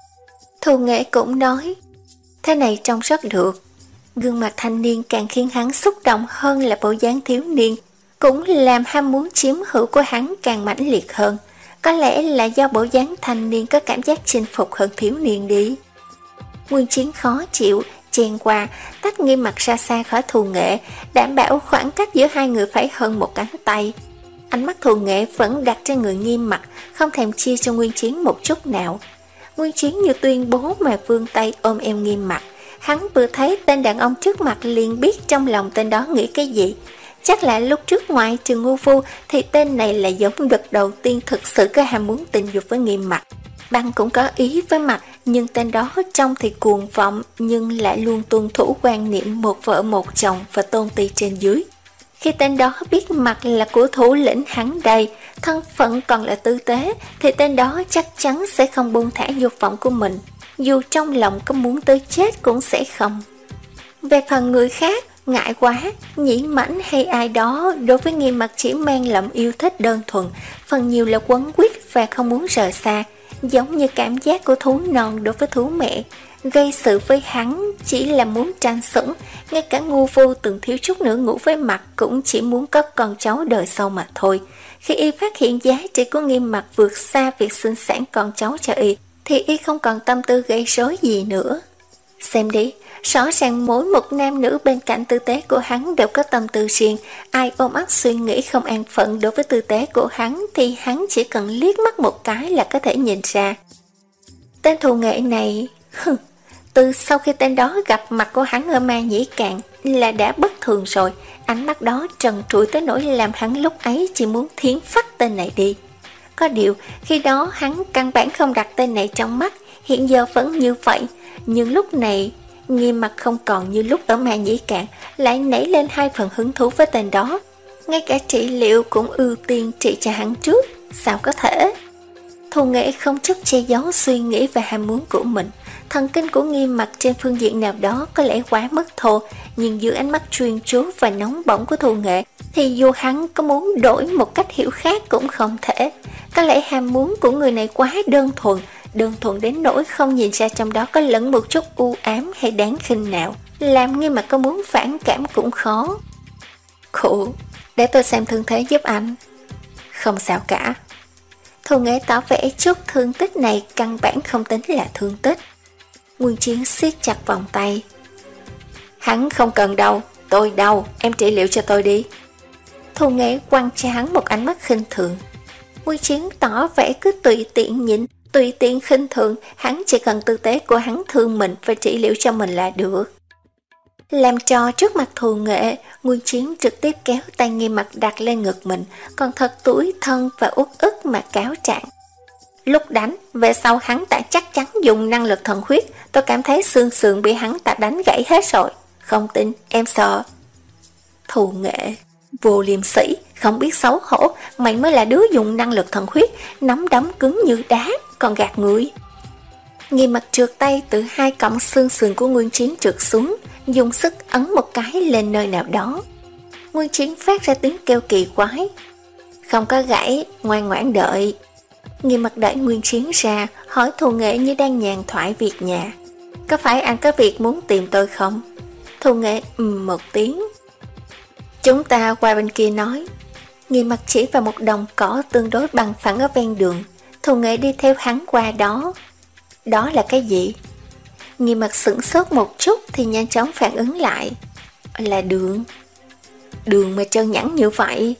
Thù Nghệ cũng nói, thế này trông rất được. Gương mặt thanh niên càng khiến hắn xúc động hơn là bộ dáng thiếu niên, cũng làm ham muốn chiếm hữu của hắn càng mãnh liệt hơn. Có lẽ là do bộ dáng thanh niên có cảm giác chinh phục hơn thiếu niên đi. Nguyên Chiến khó chịu, chen qua, tách Nghiêm Mặt ra xa khỏi Thù Nghệ, đảm bảo khoảng cách giữa hai người phải hơn một cánh tay. Ánh mắt Thù Nghệ vẫn đặt trên người Nghiêm Mặt, không thèm chia cho Nguyên Chiến một chút nào. Nguyên Chiến như tuyên bố mà vươn tay ôm eo Nghiêm Mặt. Hắn vừa thấy tên đàn ông trước mặt liền biết trong lòng tên đó nghĩ cái gì. Chắc là lúc trước ngoại trừ ngu phu thì tên này là giống đợt đầu tiên thực sự có ham muốn tình dục với Nghiêm Mặt. Băng cũng có ý với Mặt, nhưng tên đó trông thì cuồng vọng nhưng lại luôn tuân thủ quan niệm một vợ một chồng và tôn ti trên dưới. Khi tên đó biết Mặt là của thủ lĩnh hắn đây, thân phận còn là tư tế, thì tên đó chắc chắn sẽ không buông thả dục vọng của mình. Dù trong lòng có muốn tới chết cũng sẽ không. Về phần người khác, ngại quá, Nhĩ Mãnh hay ai đó đối với Nghiêm Mặt chỉ mang lậm yêu thích đơn thuần, phần nhiều là quấn quýt và không muốn rời xa, giống như cảm giác của thú non đối với thú mẹ. Gây sự với hắn chỉ là muốn tranh sủng, ngay cả ngu vô từng thiếu chút nữa ngủ với Mặt cũng chỉ muốn có con cháu đời sau mà thôi. Khi y phát hiện giá trị của Nghiêm Mặt vượt xa việc sinh sản con cháu cho y, thì y không còn tâm tư gây rối gì nữa. Xem đi, rõ ràng mỗi một nam nữ bên cạnh tư tế của hắn đều có tâm tư riêng, ai ôm ấp suy nghĩ không an phận đối với tư tế của hắn thì hắn chỉ cần liếc mắt một cái là có thể nhìn ra. Tên Thù Nghệ này, từ sau khi tên đó gặp mặt của hắn ở Ma Nhĩ Cạn là đã bất thường rồi, ánh mắt đó trần trụi tới nỗi làm hắn lúc ấy chỉ muốn thiến phách tên này đi. Có điều, khi đó hắn căn bản không đặt tên này trong mắt, hiện giờ vẫn như vậy, nhưng lúc này, Nghiêm Mặt không còn như lúc ở Ma Nhĩ Cạn, lại nảy lên hai phần hứng thú với tên đó. Ngay cả trị liệu cũng ưu tiên trị cho hắn trước, sao có thể? Thu Nghệ không chút che giấu suy nghĩ và ham muốn của mình. Thần kinh của Nghiêm Mặc trên phương diện nào đó có lẽ quá mất thô, nhưng dưới ánh mắt chuyên chú và nóng bỏng của Thu Nghệ thì dù hắn có muốn đổi một cách hiểu khác cũng không thể. Có lẽ ham muốn của người này quá đơn thuần, đơn thuần đến nỗi không nhìn ra trong đó có lẫn một chút u ám hay đáng khinh nào, làm Nghiêm Mặc có muốn phản cảm cũng khó. Khổ, để tôi xem thương thế giúp anh. Không sao cả. Thu Nghệ tỏ vẻ chút thương tích này căn bản không tính là thương tích. Nguyên Chiến siết chặt vòng tay. Hắn không cần đâu, tôi đau, em trị liệu cho tôi đi. Thu Nghệ quăng cho hắn một ánh mắt khinh thường. Nguyên Chiến tỏ vẻ cứ tùy tiện nhịn, tùy tiện khinh thường, hắn chỉ cần tư tế của hắn thương mình và trị liệu cho mình là được. Làm trò trước mặt Thu Nghệ, Nguyên Chiến trực tiếp kéo tay Nghiêm Mặc đặt lên ngực mình, còn thật tủi thân và uất ức mà cáo trạng. Lúc đánh, về sau hắn ta chắc chắn dùng năng lực thần huyết, tôi cảm thấy xương sườn bị hắn ta đánh gãy hết rồi. Không tin, em sợ. Thu Nghệ, vô liêm sỉ, không biết xấu hổ, mày mới là đứa dùng năng lực thần huyết, nắm đấm cứng như đá, còn gạt người. Nghiêm Mặc trượt tay từ hai cọng xương sườn của Nguyên Chiến trượt xuống, dùng sức ấn một cái lên nơi nào đó. Nguyên Chiến phát ra tiếng kêu kỳ quái. Không có gãy, ngoan ngoãn đợi. Nghiêm Mặc đẩy Nguyên Chiến ra, hỏi Thu Nghệ như đang nhàn thoại việc nhà. Có phải anh có việc muốn tìm tôi không? Thu Nghệ ừm một tiếng. Chúng ta qua bên kia nói. Nghiêm Mặc chỉ vào một đồng cỏ tương đối bằng phẳng ở ven đường. Thu Nghệ đi theo hắn qua đó. Đó là cái gì? Nghiêm Mặc sửng sốt một chút thì nhanh chóng phản ứng lại. Là đường. Đường mà trơn nhẵn như vậy.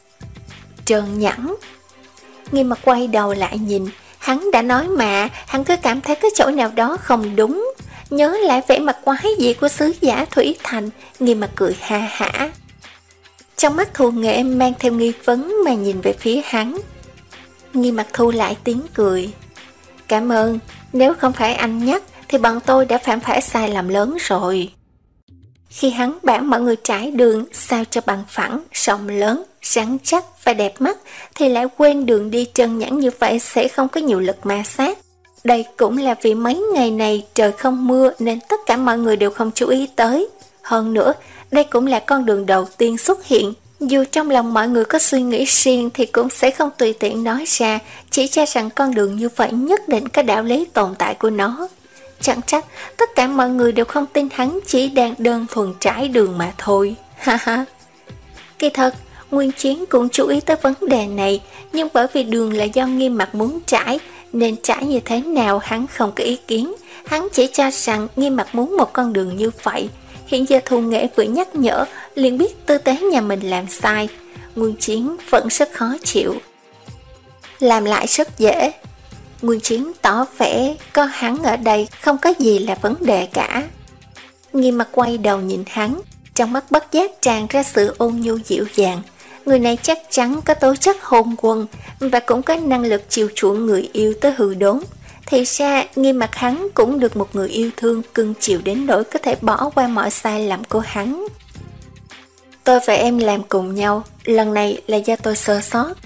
Trơn nhẵn. Nghiêm Mặc quay đầu lại nhìn. Hắn đã nói mà, hắn cứ cảm thấy cái chỗ nào đó không đúng. Nhớ lại vẻ mặt quái dị của sứ giả Thủy Thành. Nghiêm Mặc cười ha hả. Trong mắt Thu Nghệ mang theo nghi vấn mà nhìn về phía hắn. Nghiêm Mặc thu lại tiếng cười. Cảm ơn, nếu không phải anh nhắc thì bọn tôi đã phạm phải sai lầm lớn rồi. Khi hắn bảo mọi người trải đường sao cho bằng phẳng, rộng lớn, rắn chắc và đẹp mắt thì lại quên đường đi trơn nhẵn như vậy sẽ không có nhiều lực ma sát. Đây cũng là vì mấy ngày này trời không mưa nên tất cả mọi người đều không chú ý tới. Hơn nữa, đây cũng là con đường đầu tiên xuất hiện. Dù trong lòng mọi người có suy nghĩ riêng thì cũng sẽ không tùy tiện nói ra, chỉ cho rằng con đường như vậy nhất định có đạo lý tồn tại của nó. Chẳng trách tất cả mọi người đều không tin hắn chỉ đang đơn thuần trải đường mà thôi. Ha ha. Kỳ thật, Nguyên Chiến cũng chú ý tới vấn đề này, nhưng bởi vì đường là do Nghiêm Mặc muốn trải, nên trải như thế nào hắn không có ý kiến. Hắn chỉ cho rằng Nghiêm Mặc muốn một con đường như vậy. Hiện giờ Thu Nghệ vừa nhắc nhở, liền biết tư tế nhà mình làm sai. Nguyên Chiến vẫn rất khó chịu. Làm lại rất dễ. Nguyên Chiến tỏ vẻ có hắn ở đây không có gì là vấn đề cả. Nghiêm Mặc quay đầu nhìn hắn, trong mắt bất giác tràn ra sự ôn nhu dịu dàng. Người này chắc chắn có tố chất hôn quân và cũng có năng lực chiều chuộng người yêu tới hư đốn. Thì ra Nghiêm Mặc hắn cũng được một người yêu thương cưng chiều đến nỗi có thể bỏ qua mọi sai lầm của hắn. Tôi và em làm cùng nhau, lần này là do tôi sơ sót.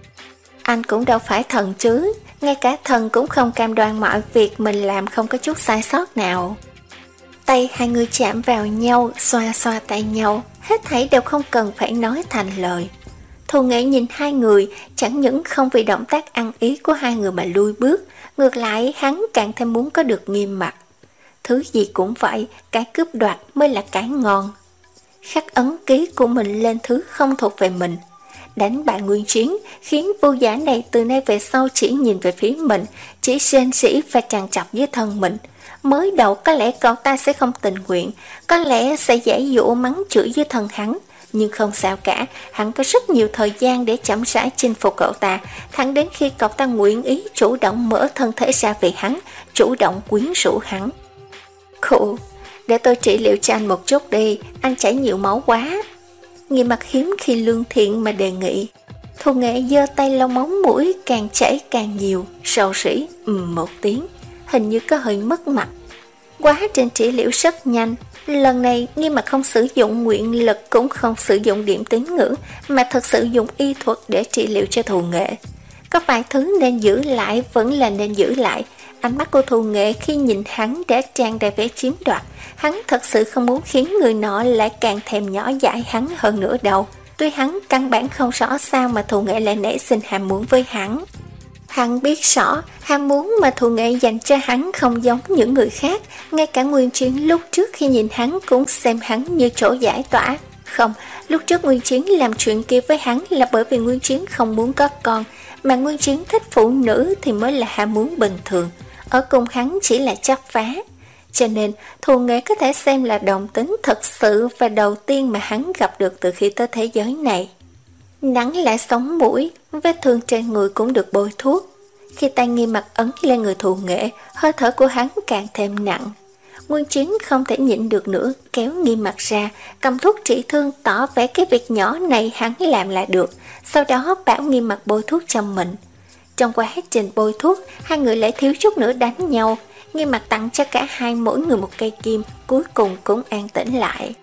Anh cũng đâu phải thần chứ, ngay cả thần cũng không cam đoan mọi việc mình làm không có chút sai sót nào. Tay hai người chạm vào nhau, xoa xoa tay nhau, hết thảy đều không cần phải nói thành lời. Thu Nghệ nhìn hai người, chẳng những không vì động tác ăn ý của hai người mà lui bước, ngược lại hắn càng thêm muốn có được Nghiêm Mặc. Thứ gì cũng vậy, cái cướp đoạt mới là cái ngon. Khắc ấn ký của mình lên thứ không thuộc về mình. Đánh bại Nguyên Chiến khiến vô giả này từ nay về sau chỉ nhìn về phía mình, chỉ rên rỉ và tràn trọc với thân mình. Mới đầu có lẽ cậu ta sẽ không tình nguyện, có lẽ sẽ giải dụ mắng chửi với thân hắn. Nhưng không sao cả, hắn có rất nhiều thời gian để chậm rãi chinh phục cậu ta, thẳng đến khi cậu ta nguyện ý chủ động mở thân thể ra vì hắn, chủ động quyến rũ hắn. Khụ, để tôi trị liệu cho anh một chút đi, anh chảy nhiều máu quá. Nghiêm Mặc hiếm khi lương thiện mà đề nghị. Thu Nghệ giơ tay lau móng mũi càng chảy càng nhiều, rầu rĩ ừm một tiếng, hình như có hơi mất mặt. Quá trình trị liệu rất nhanh. Lần này Nghiêm Mặc không sử dụng nguyện lực cũng không sử dụng điểm tín ngưỡng, mà thật sự dùng y thuật để trị liệu cho Thu Nghệ. có vài thứ nên giữ lại vẫn là nên giữ lại. Ánh mắt của Thu Nghệ khi nhìn hắn đã tràn đầy vẻ chiếm đoạt. Hắn thật sự không muốn khiến người nọ lại càng thèm nhỏ dãi hắn hơn nữa đâu. Tuy hắn căn bản không rõ sao mà Thu Nghệ lại nảy sinh ham muốn với hắn. Hắn biết rõ ham muốn mà Thu Nghệ dành cho hắn không giống những người khác. Ngay cả Nguyên Chiến lúc trước khi nhìn hắn cũng xem hắn như chỗ giải tỏa. Không, lúc trước Nguyên Chiến làm chuyện kia với hắn là bởi vì Nguyên Chiến không muốn có con, mà Nguyên Chiến thích phụ nữ thì mới là ham muốn bình thường. Ở cùng hắn chỉ là chấp phá. Cho nên Thu Nghệ có thể xem là đồng tính thật sự và đầu tiên mà hắn gặp được từ khi tới thế giới này. Nắng lại sống mũi, vết thương trên người cũng được bôi thuốc. Khi tay Nghiêm Mặc ấn lên người Thu Nghệ, hơi thở của hắn càng thêm nặng. Nguyên Chiến không thể nhịn được nữa, kéo Nghiêm Mặc ra, cầm thuốc trị thương tỏ vẻ cái việc nhỏ này hắn làm lại được, sau đó bảo Nghiêm Mặc bôi thuốc cho mình. Trong quá trình bôi thuốc, hai người lại thiếu chút nữa đánh nhau. Nghiêm Mặc tặng cho cả hai mỗi người một cây kim, cuối cùng cũng an tĩnh lại.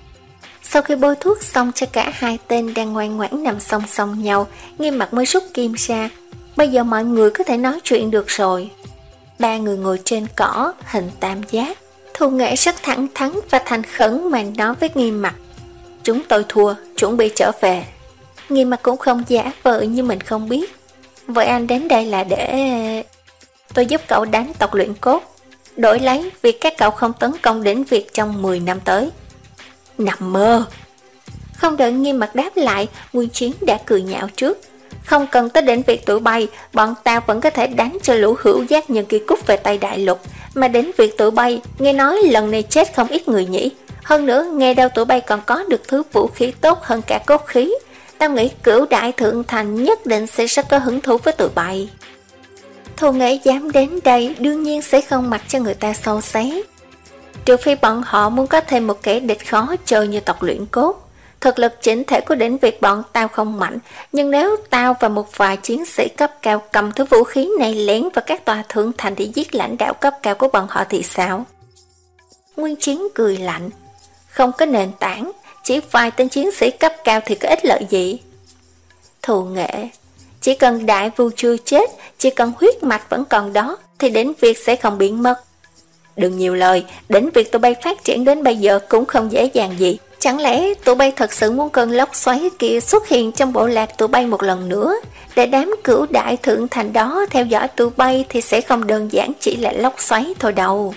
Sau khi bôi thuốc xong cho cả hai tên đang ngoan ngoãn nằm song song nhau, Nghiêm Mặc mới rút kim ra. Bây giờ mọi người có thể nói chuyện được rồi. Ba người ngồi trên cỏ, hình tam giác. Thu Nghệ rất thẳng thắn và thành khẩn mà nói với Nghiêm Mặc: chúng tôi thua, chuẩn bị trở về. Nghiêm Mặc cũng không giả vờ như mình không biết. Vậy anh đến đây là để... tôi giúp cậu đánh tộc luyện cốt, đổi lấy việc các cậu không tấn công đến việc trong mười năm tới. Nằm mơ. Không đợi Nghiêm Mặc đáp lại, Nguyên Chiến đã cười nhạo trước. Không cần tới đến việc tụi bay, bọn tao vẫn có thể đánh cho lũ hữu giác nhân kia cút về Tây Đại Lục. Mà đến việc tụi bay, nghe nói lần này chết không ít người nhỉ. Hơn nữa, nghe đâu tụi bay còn có được thứ vũ khí tốt hơn cả cốt khí. Tao nghĩ Cửu Đại Thượng Thành nhất định sẽ rất có hứng thú với tụi bay. Thu Nghệ dám đến đây đương nhiên sẽ không mặc cho người ta sâu xé. Trừ phi bọn họ muốn có thêm một kẻ địch khó chơi như tộc luyện cốt. Thực lực chỉnh thể của đỉnh Việt bọn tao không mạnh, nhưng nếu tao và một vài chiến sĩ cấp cao cầm thứ vũ khí này lén vào các tòa thượng thành để giết lãnh đạo cấp cao của bọn họ thì sao? Nguyên Chiến cười lạnh. Không có nền tảng, chỉ vài tên chiến sĩ cấp cao thì có ích lợi gì? Thu Nghệ, chỉ cần đại vua chưa chết, chỉ cần huyết mạch vẫn còn đó, thì đến việc sẽ không biến mất. Đừng nhiều lời, đến việc tụi bay phát triển đến bây giờ cũng không dễ dàng gì. Chẳng lẽ tụi bay thật sự muốn cơn lốc xoáy kia xuất hiện trong bộ lạc tụi bay một lần nữa? Để đám Cửu Đại Thượng Thành đó theo dõi tụi bay thì sẽ không đơn giản chỉ là lốc xoáy thôi đâu.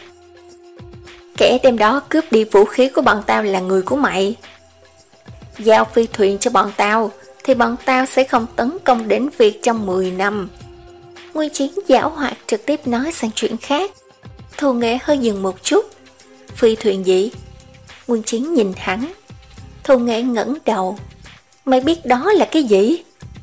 Kẻ đêm đó cướp đi vũ khí của bọn tao là người của mày. Giao phi thuyền cho bọn tao, thì bọn tao sẽ không tấn công đến việc trong mười năm. Nguyên Chiến giảo hoạt trực tiếp nói sang chuyện khác. Thu Nghệ hơi dừng một chút. Phi thuyền gì? Nguyên Chiến nhìn hắn. Thu Nghệ ngẩng đầu. Mày biết đó là cái gì?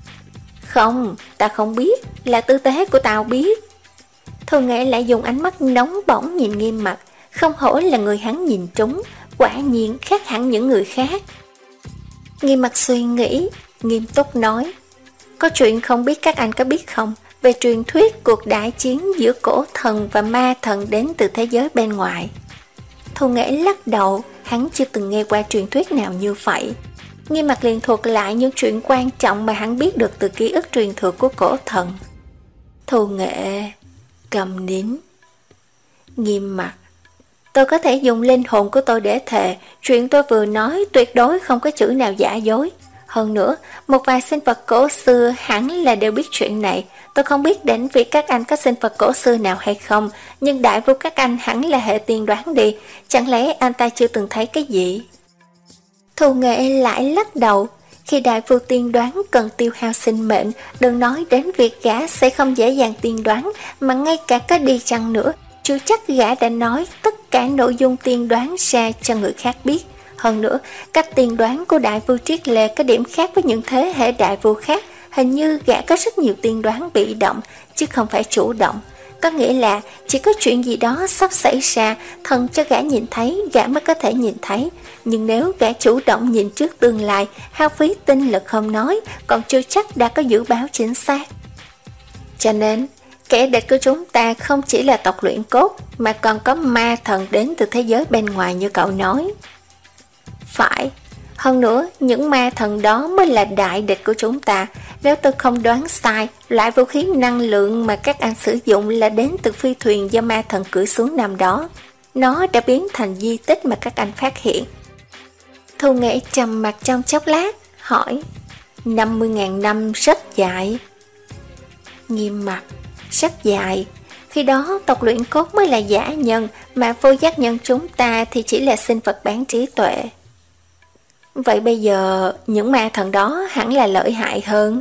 Không, ta không biết, là tư tế của tao biết. Thu Nghệ lại dùng ánh mắt nóng bỏng nhìn Nghiêm Mặc. Không hổ là người hắn nhìn trúng, quả nhiên khác hẳn những người khác. Nghiêm Mặc suy nghĩ, nghiêm túc nói. Có chuyện không biết các anh có biết không, về truyền thuyết cuộc đại chiến giữa cổ thần và ma thần đến từ thế giới bên ngoài. Thu Nghệ lắc đầu, hắn chưa từng nghe qua truyền thuyết nào như vậy. Nghiêm Mặc liền thuật lại những chuyện quan trọng mà hắn biết được từ ký ức truyền thừa của cổ thần. Thu Nghệ cầm nín. Nghiêm Mặc, tôi có thể dùng linh hồn của tôi để thề, chuyện tôi vừa nói tuyệt đối không có chữ nào giả dối. Hơn nữa, một vài sinh vật cổ xưa hẳn là đều biết chuyện này. Tôi không biết đến việc các anh có sinh vật cổ xưa nào hay không, nhưng đại vua các anh hẳn là hệ tiên đoán đi. Chẳng lẽ anh ta chưa từng thấy cái gì? Thu Nghệ lại lắc đầu. Khi đại vua tiên đoán cần tiêu hao sinh mệnh, đừng nói đến việc gã sẽ không dễ dàng tiên đoán, mà ngay cả có đi chăng nữa, chưa chắc gã đã nói tất cả nội dung tiên đoán ra cho người khác biết. Hơn nữa, cách tiên đoán của đại vua Triết Lê có điểm khác với những thế hệ đại vua khác. Hình như gã có rất nhiều tiên đoán bị động, chứ không phải chủ động. Có nghĩa là chỉ có chuyện gì đó sắp xảy ra, thần cho gã nhìn thấy, gã mới có thể nhìn thấy. Nhưng nếu gã chủ động nhìn trước tương lai, hao phí tinh lực không nói, còn chưa chắc đã có dự báo chính xác. Cho nên, kẻ địch của chúng ta không chỉ là tộc luyện cốt, mà còn có ma thần đến từ thế giới bên ngoài như cậu nói. Phải, Hơn nữa, những ma thần đó mới là đại địch của chúng ta. Nếu tôi không đoán sai, loại vũ khí năng lượng mà các anh sử dụng là đến từ phi thuyền do ma thần cưỡi xuống năm đó. Nó đã biến thành di tích mà các anh phát hiện. Thu Nghệ trầm mặt trong chốc lát, hỏi, năm mươi nghìn năm rất dài. Nghiêm mặt, rất dài. Khi đó tộc luyện cốt mới là giả nhân, mà vô giác nhân chúng ta thì chỉ là sinh vật bán trí tuệ. Vậy bây giờ những ma thần đó hẳn là lợi hại hơn.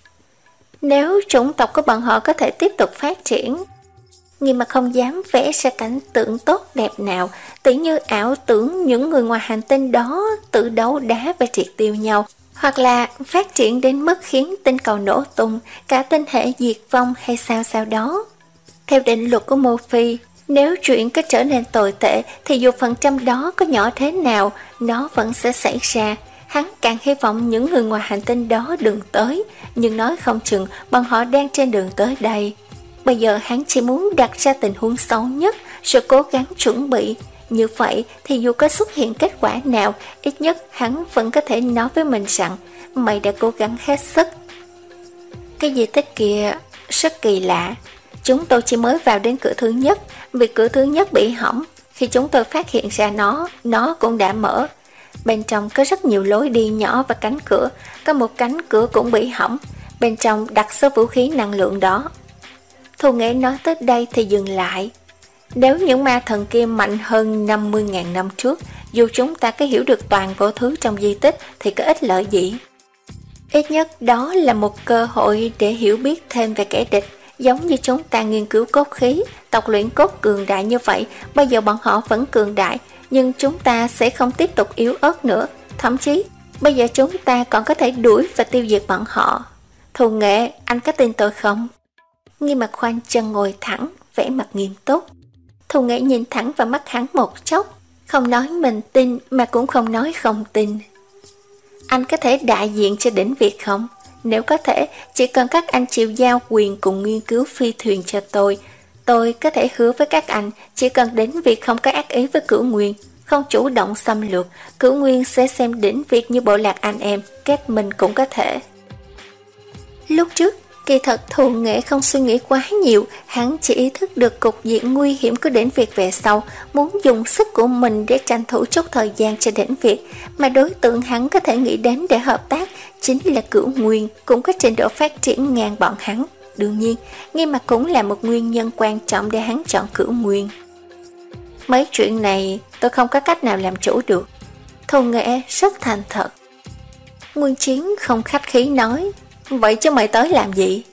Nếu chủng tộc của bọn họ có thể tiếp tục phát triển, nhưng mà không dám vẽ ra cảnh tượng tốt đẹp nào, tỉ như ảo tưởng những người ngoài hành tinh đó tự đấu đá và triệt tiêu nhau, hoặc là phát triển đến mức khiến tinh cầu nổ tung, cả tinh hệ diệt vong hay sao sao đó. Theo định luật của Murphy, nếu chuyện có trở nên tồi tệ thì dù phần trăm đó có nhỏ thế nào, nó vẫn sẽ xảy ra. Hắn càng hy vọng những người ngoài hành tinh đó đừng tới, nhưng nói không chừng bọn họ đang trên đường tới đây. Bây giờ hắn chỉ muốn đặt ra tình huống xấu nhất, rồi cố gắng chuẩn bị. Như vậy thì dù có xuất hiện kết quả nào, ít nhất hắn vẫn có thể nói với mình rằng mày đã cố gắng hết sức. Cái di tích kia rất kỳ lạ. Chúng tôi chỉ mới vào đến cửa thứ nhất, vì cửa thứ nhất bị hỏng. Khi chúng tôi phát hiện ra nó, nó cũng đã mở. Bên trong có rất nhiều lối đi nhỏ và cánh cửa, có một cánh cửa cũng bị hỏng. Bên trong đặt số vũ khí năng lượng đó. Thu Nghệ nói tới đây thì dừng lại. Nếu những ma thần kia mạnh hơn năm mươi nghìn năm trước, dù chúng ta có hiểu được toàn bộ thứ trong di tích thì có ích lợi gì? Ít nhất đó là một cơ hội để hiểu biết thêm về kẻ địch. Giống như chúng ta nghiên cứu cốt khí, tộc luyện cốt cường đại như vậy, bây giờ bọn họ vẫn cường đại, nhưng chúng ta sẽ không tiếp tục yếu ớt nữa. Thậm chí, bây giờ chúng ta còn có thể đuổi và tiêu diệt bọn họ. Thu Nghệ, anh có tin tôi không? Nghiêm Mặt khoanh chân ngồi thẳng, vẻ mặt nghiêm túc. Thu Nghệ nhìn thẳng vào mắt hắn một chốc, không nói mình tin mà cũng không nói không tin. Anh có thể đại diện cho đỉnh Việt không? Nếu có thể, chỉ cần các anh chịu giao quyền cùng nghiên cứu phi thuyền cho tôi. Tôi có thể hứa với các anh, chỉ cần đỉnh Việt không có ác ý với Cửu Nguyên, không chủ động xâm lược, Cửu Nguyên sẽ xem đỉnh Việt như bộ lạc anh em, kết mình cũng có thể. Lúc trước, kỳ thật Thu Nghệ không suy nghĩ quá nhiều, hắn chỉ ý thức được cục diện nguy hiểm của đỉnh Việt về sau, muốn dùng sức của mình để tranh thủ chút thời gian cho đỉnh Việt, mà đối tượng hắn có thể nghĩ đến để hợp tác chính là Cửu Nguyên, cũng có trình độ phát triển ngang bọn hắn. Đương nhiên, nhưng mà cũng là một nguyên nhân quan trọng để hắn chọn Cửu Nguyên. Mấy chuyện này tôi không có cách nào làm chủ được. Thu Nghệ rất thành thật. Nguyên Chiến không khách khí nói, vậy chứ mày tới làm gì?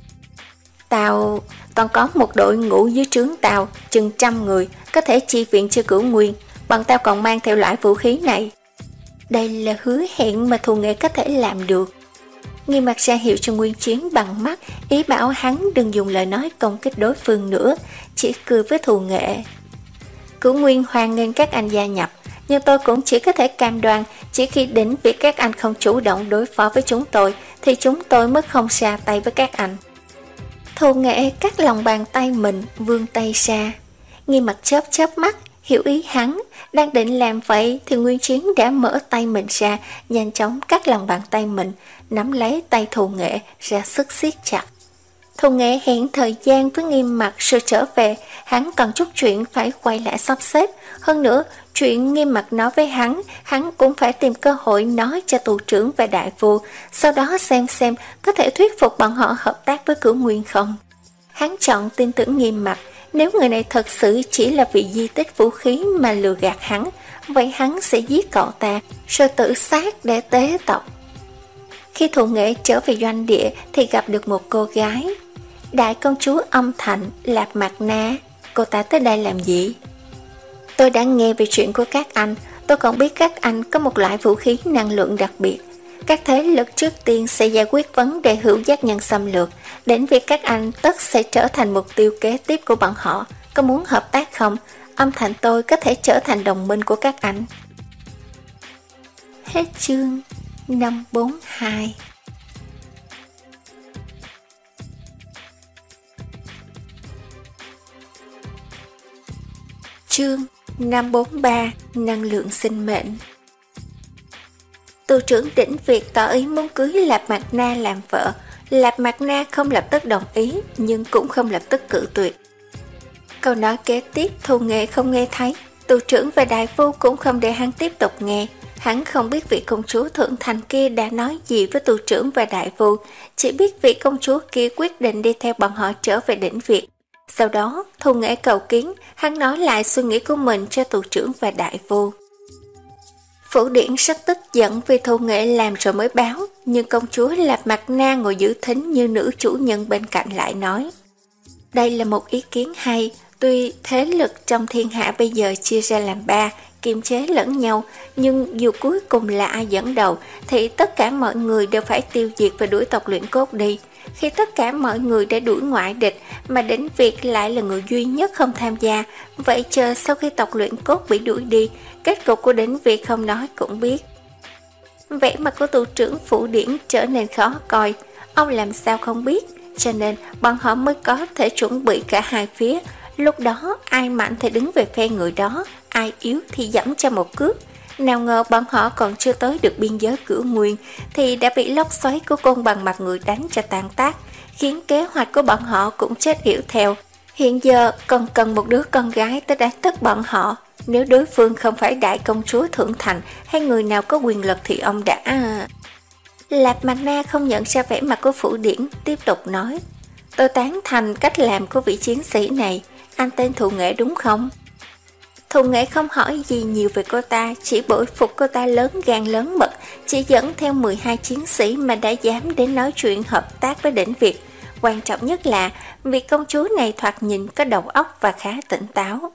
Tao toàn có một đội ngũ dưới trướng tao, chừng trăm người, có thể chi viện cho Cửu Nguyên, bằng tao còn mang theo loại vũ khí này. Đây là hứa hẹn mà Thu Nghệ có thể làm được. Nghiêm Mặt ra hiệu cho Nguyên Chiến bằng mắt, ý bảo hắn đừng dùng lời nói công kích đối phương nữa, chỉ cười với Thu Nghệ. Cửu Nguyên hoan nghênh các anh gia nhập, nhưng tôi cũng chỉ có thể cam đoan, chỉ khi đến việc các anh không chủ động đối phó với chúng tôi, thì chúng tôi mới không ra tay với các anh. Thu Nghệ cắt lòng bàn tay mình, vươn tay ra. Nghiêm Mặt chớp chớp mắt, hiểu ý hắn, đang định làm vậy thì Nguyên Chiến đã mở tay mình ra, nhanh chóng cắt lòng bàn tay mình, nắm lấy tay Thu Nghệ ra sức siết chặt. Thu Nghệ hẹn thời gian với Nghiêm Mặt rồi trở về, hắn còn chút chuyện phải quay lại sắp xếp. Hơn nữa, chuyện Nghiêm Mặt nói với hắn, hắn cũng phải tìm cơ hội nói cho tù trưởng và đại vua, sau đó xem xem có thể thuyết phục bọn họ hợp tác với Cửu Nguyên không. Hắn chọn tin tưởng Nghiêm Mặt, nếu người này thật sự chỉ là vị di tích vũ khí mà lừa gạt hắn, vậy hắn sẽ giết cậu ta, rồi tự sát để tế tộc. Khi Thu Nghệ trở về doanh địa thì gặp được một cô gái. Đại công chúa Âm Thành, Lạp Mạc Na. Cô ta tới đây làm gì? Tôi đã nghe về chuyện của các anh. Tôi còn biết các anh có một loại vũ khí năng lượng đặc biệt. Các thế lực trước tiên sẽ giải quyết vấn đề hữu giác nhân xâm lược. Đến việc các anh tất sẽ trở thành mục tiêu kế tiếp của bọn họ. Có muốn hợp tác không? Âm Thành tôi có thể trở thành đồng minh của các anh. Hết chương năm bốn hai. Chương năm bốn ba. Năng lượng sinh mệnh. tù trưởng Đỉnh Việt tỏ ý muốn cưới Lạp Mạc Na làm vợ. Lạp Mạc Na không lập tức đồng ý, nhưng cũng không lập tức cự tuyệt. Câu nói kế tiếp Thu Nghệ không nghe thấy, tù trưởng và đại phu cũng không để hắn tiếp tục nghe. Hắn không biết vị công chúa thượng thành kia đã nói gì với tù trưởng và đại phu, chỉ biết vị công chúa kia quyết định đi theo bọn họ trở về Đỉnh Việt. Sau đó, Thu Nghệ cầu kiến, hắn nói lại suy nghĩ của mình cho tù trưởng và đại phu. Phủ Điển rất tức giận vì Thu Nghệ làm rồi mới báo, nhưng công chúa Lạp Mạc Na ngồi giữ thính như nữ chủ nhân bên cạnh lại nói. Đây là một ý kiến hay, tuy thế lực trong thiên hạ bây giờ chia ra làm ba, kiềm chế lẫn nhau, nhưng dù cuối cùng là ai dẫn đầu thì tất cả mọi người đều phải tiêu diệt và đuổi tộc Luyện Cốt đi. Khi tất cả mọi người đã đuổi ngoại địch mà Đỉnh Việt lại là người duy nhất không tham gia, vậy chờ sau khi tộc Luyện Cốt bị đuổi đi, kết cục của Đỉnh Việt không nói cũng biết. Vẻ mặt của tù trưởng Phủ Điển trở nên khó coi, ông làm sao không biết, cho nên bọn họ mới có thể chuẩn bị cả hai phía. Lúc đó ai mạnh thì đứng về phe người đó, ai yếu thì dẫm cho một cước. Nào ngờ bọn họ còn chưa tới được biên giới Cửu Nguyên thì đã bị lốc xoáy của côn bằng mặt người đánh cho tan tác, khiến kế hoạch của bọn họ cũng chết yểu theo. Hiện giờ còn cần một đứa con gái tới đánh tất bọn họ. Nếu đối phương không phải đại công chúa Thượng Thành hay người nào có quyền lực thì ông đã... Lạp Mạc Na không nhận ra vẻ mặt của Phủ Điển, tiếp tục nói. Tôi tán thành cách làm của vị chiến sĩ này, anh tên Thu Nghệ đúng không? Thu Nghệ không hỏi gì nhiều về cô ta, chỉ bội phục cô ta lớn gan lớn mật, chỉ dẫn theo mười hai chiến sĩ mà đã dám đến nói chuyện hợp tác với Đỉnh Việt. Quan trọng nhất là vị công chúa này thoạt nhìn có đầu óc và khá tỉnh táo.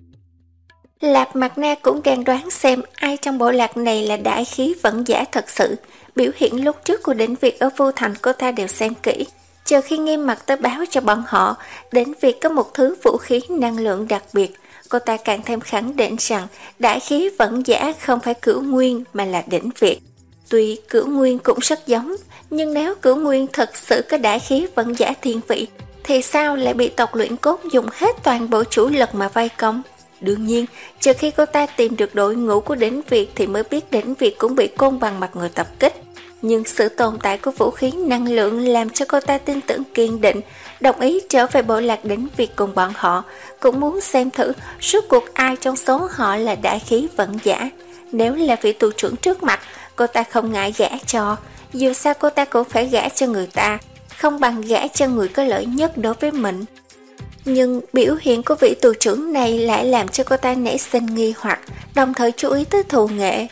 Lạp Mạc Na cũng đang đoán xem ai trong bộ lạc này là đại khí vẫn giả thật sự. Biểu hiện lúc trước của Đỉnh Việt ở Vu Thành cô ta đều xem kỹ. Chờ khi Nghiêm Mặt tới báo cho bọn họ, Đỉnh Việt có một thứ vũ khí năng lượng đặc biệt, cô ta càng thêm khẳng định rằng đại khí vẫn giả không phải Cửu Nguyên mà là Đỉnh Việt. Tuy Cửu Nguyên cũng rất giống, nhưng nếu Cửu Nguyên thật sự có đại khí vẫn giả thiên vị, thì sao lại bị tộc Luyện Cốt dùng hết toàn bộ chủ lực mà vây công? Đương nhiên, trừ khi cô ta tìm được đội ngũ của Đỉnh Việt thì mới biết Đỉnh Việt cũng bị côn bằng mặt người tập kích. Nhưng sự tồn tại của vũ khí năng lượng làm cho cô ta tin tưởng kiên định, đồng ý trở về bộ lạc Đỉnh Việt cùng bọn họ, cũng muốn xem thử suốt cuộc ai trong số họ là đại khí vận giả. Nếu là vị tù trưởng trước mặt, cô ta không ngại gả cho, dù sao cô ta cũng phải gả cho người ta, không bằng gả cho người có lợi nhất đối với mình. Nhưng biểu hiện của vị tù trưởng này lại làm cho cô ta nảy sinh nghi hoặc, đồng thời chú ý tới Thu Nghệ.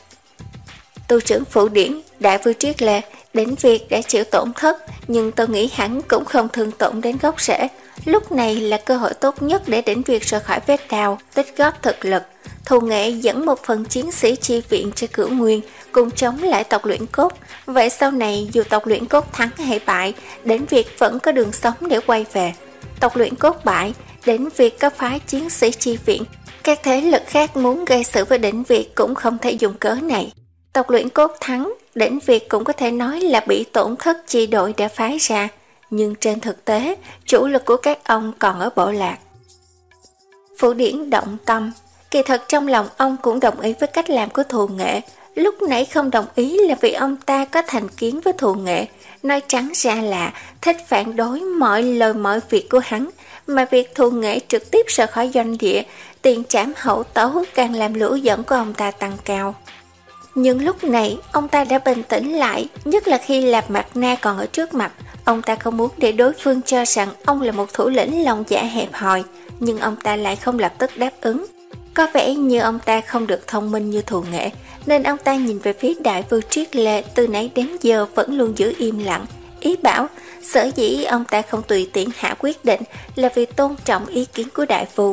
Tù trưởng Phủ Điển, đại vương Triết Lê, Đỉnh Việt đã chịu tổn thất, nhưng tôi nghĩ hắn cũng không thương tổn đến gốc rễ. Lúc này là cơ hội tốt nhất để Đỉnh Việt rời khỏi vết đào, tích góp thực lực. Thu Nghệ dẫn một phần chiến sĩ chi viện cho Cửu Nguyên, cùng chống lại tộc Luyện Cốt. Vậy sau này dù tộc Luyện Cốt thắng hay bại, Đỉnh Việt vẫn có đường sống để quay về. Tộc Luyện Cốt bại, Đỉnh Việt có phái chiến sĩ chi viện. Các thế lực khác muốn gây sự với Đỉnh Việt cũng không thể dùng cớ này. Tộc Luyện Cốt thắng, Đỉnh Việt cũng có thể nói là bị tổn thất chi đội đã phái ra. Nhưng trên thực tế, chủ lực của các ông còn ở bộ lạc. Phủ Điển động tâm. Kỳ thật trong lòng ông cũng đồng ý với cách làm của Thu Nghệ. Lúc nãy không đồng ý là vì ông ta có thành kiến với Thu Nghệ. Nói trắng ra là thích phản đối mọi lời mọi việc của hắn, mà việc Thu Nghệ trực tiếp rời khỏi doanh địa, tiền trảm hậu tấu càng làm lửa giận của ông ta tăng cao. Nhưng lúc này ông ta đã bình tĩnh lại, nhất là khi Lạp Mạc Na còn ở trước mặt. Ông ta không muốn để đối phương cho rằng ông là một thủ lĩnh lòng dạ hẹp hòi, nhưng ông ta lại không lập tức đáp ứng. Có vẻ như ông ta không được thông minh như Thu Nghệ, nên ông ta nhìn về phía đại vương Triết Lê từ nãy đến giờ vẫn luôn giữ im lặng. Ý bảo sở dĩ ông ta không tùy tiện hạ quyết định là vì tôn trọng ý kiến của đại vương.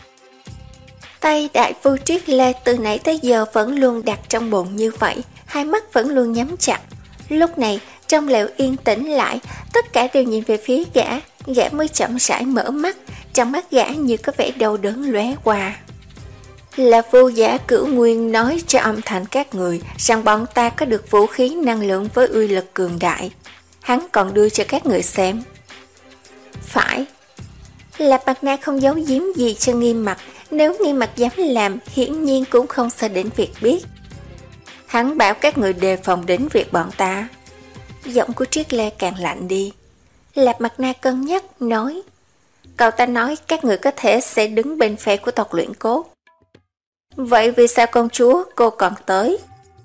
Tay đại vương Triết Lê từ nãy tới giờ vẫn luôn đặt trong bụng như vậy, hai mắt vẫn luôn nhắm chặt. Lúc này trong lều yên tĩnh lại, tất cả đều nhìn về phía gã, gã mới chậm rãi mở mắt, trong mắt gã như có vẻ đau đớn lóe qua. Là vô giả Cửu Nguyên nói cho âm thanh các người rằng bọn ta có được vũ khí năng lượng với uy lực cường đại. Hắn còn đưa cho các người xem. Phải. Lạp Mạc Na không giấu giếm gì cho Nghiêm Mặt, nếu Nghiêm Mặt dám làm hiển nhiên cũng không sợ Đỉnh Việt biết. Hắn bảo các người đề phòng đến việc bọn ta. Giọng của Triết Lê càng lạnh đi. Lạp Mặt Na cân nhắc nói, cậu ta nói các người có thể sẽ đứng bên phe của tộc luyện cốt. Vậy vì sao công chúa cô còn tới?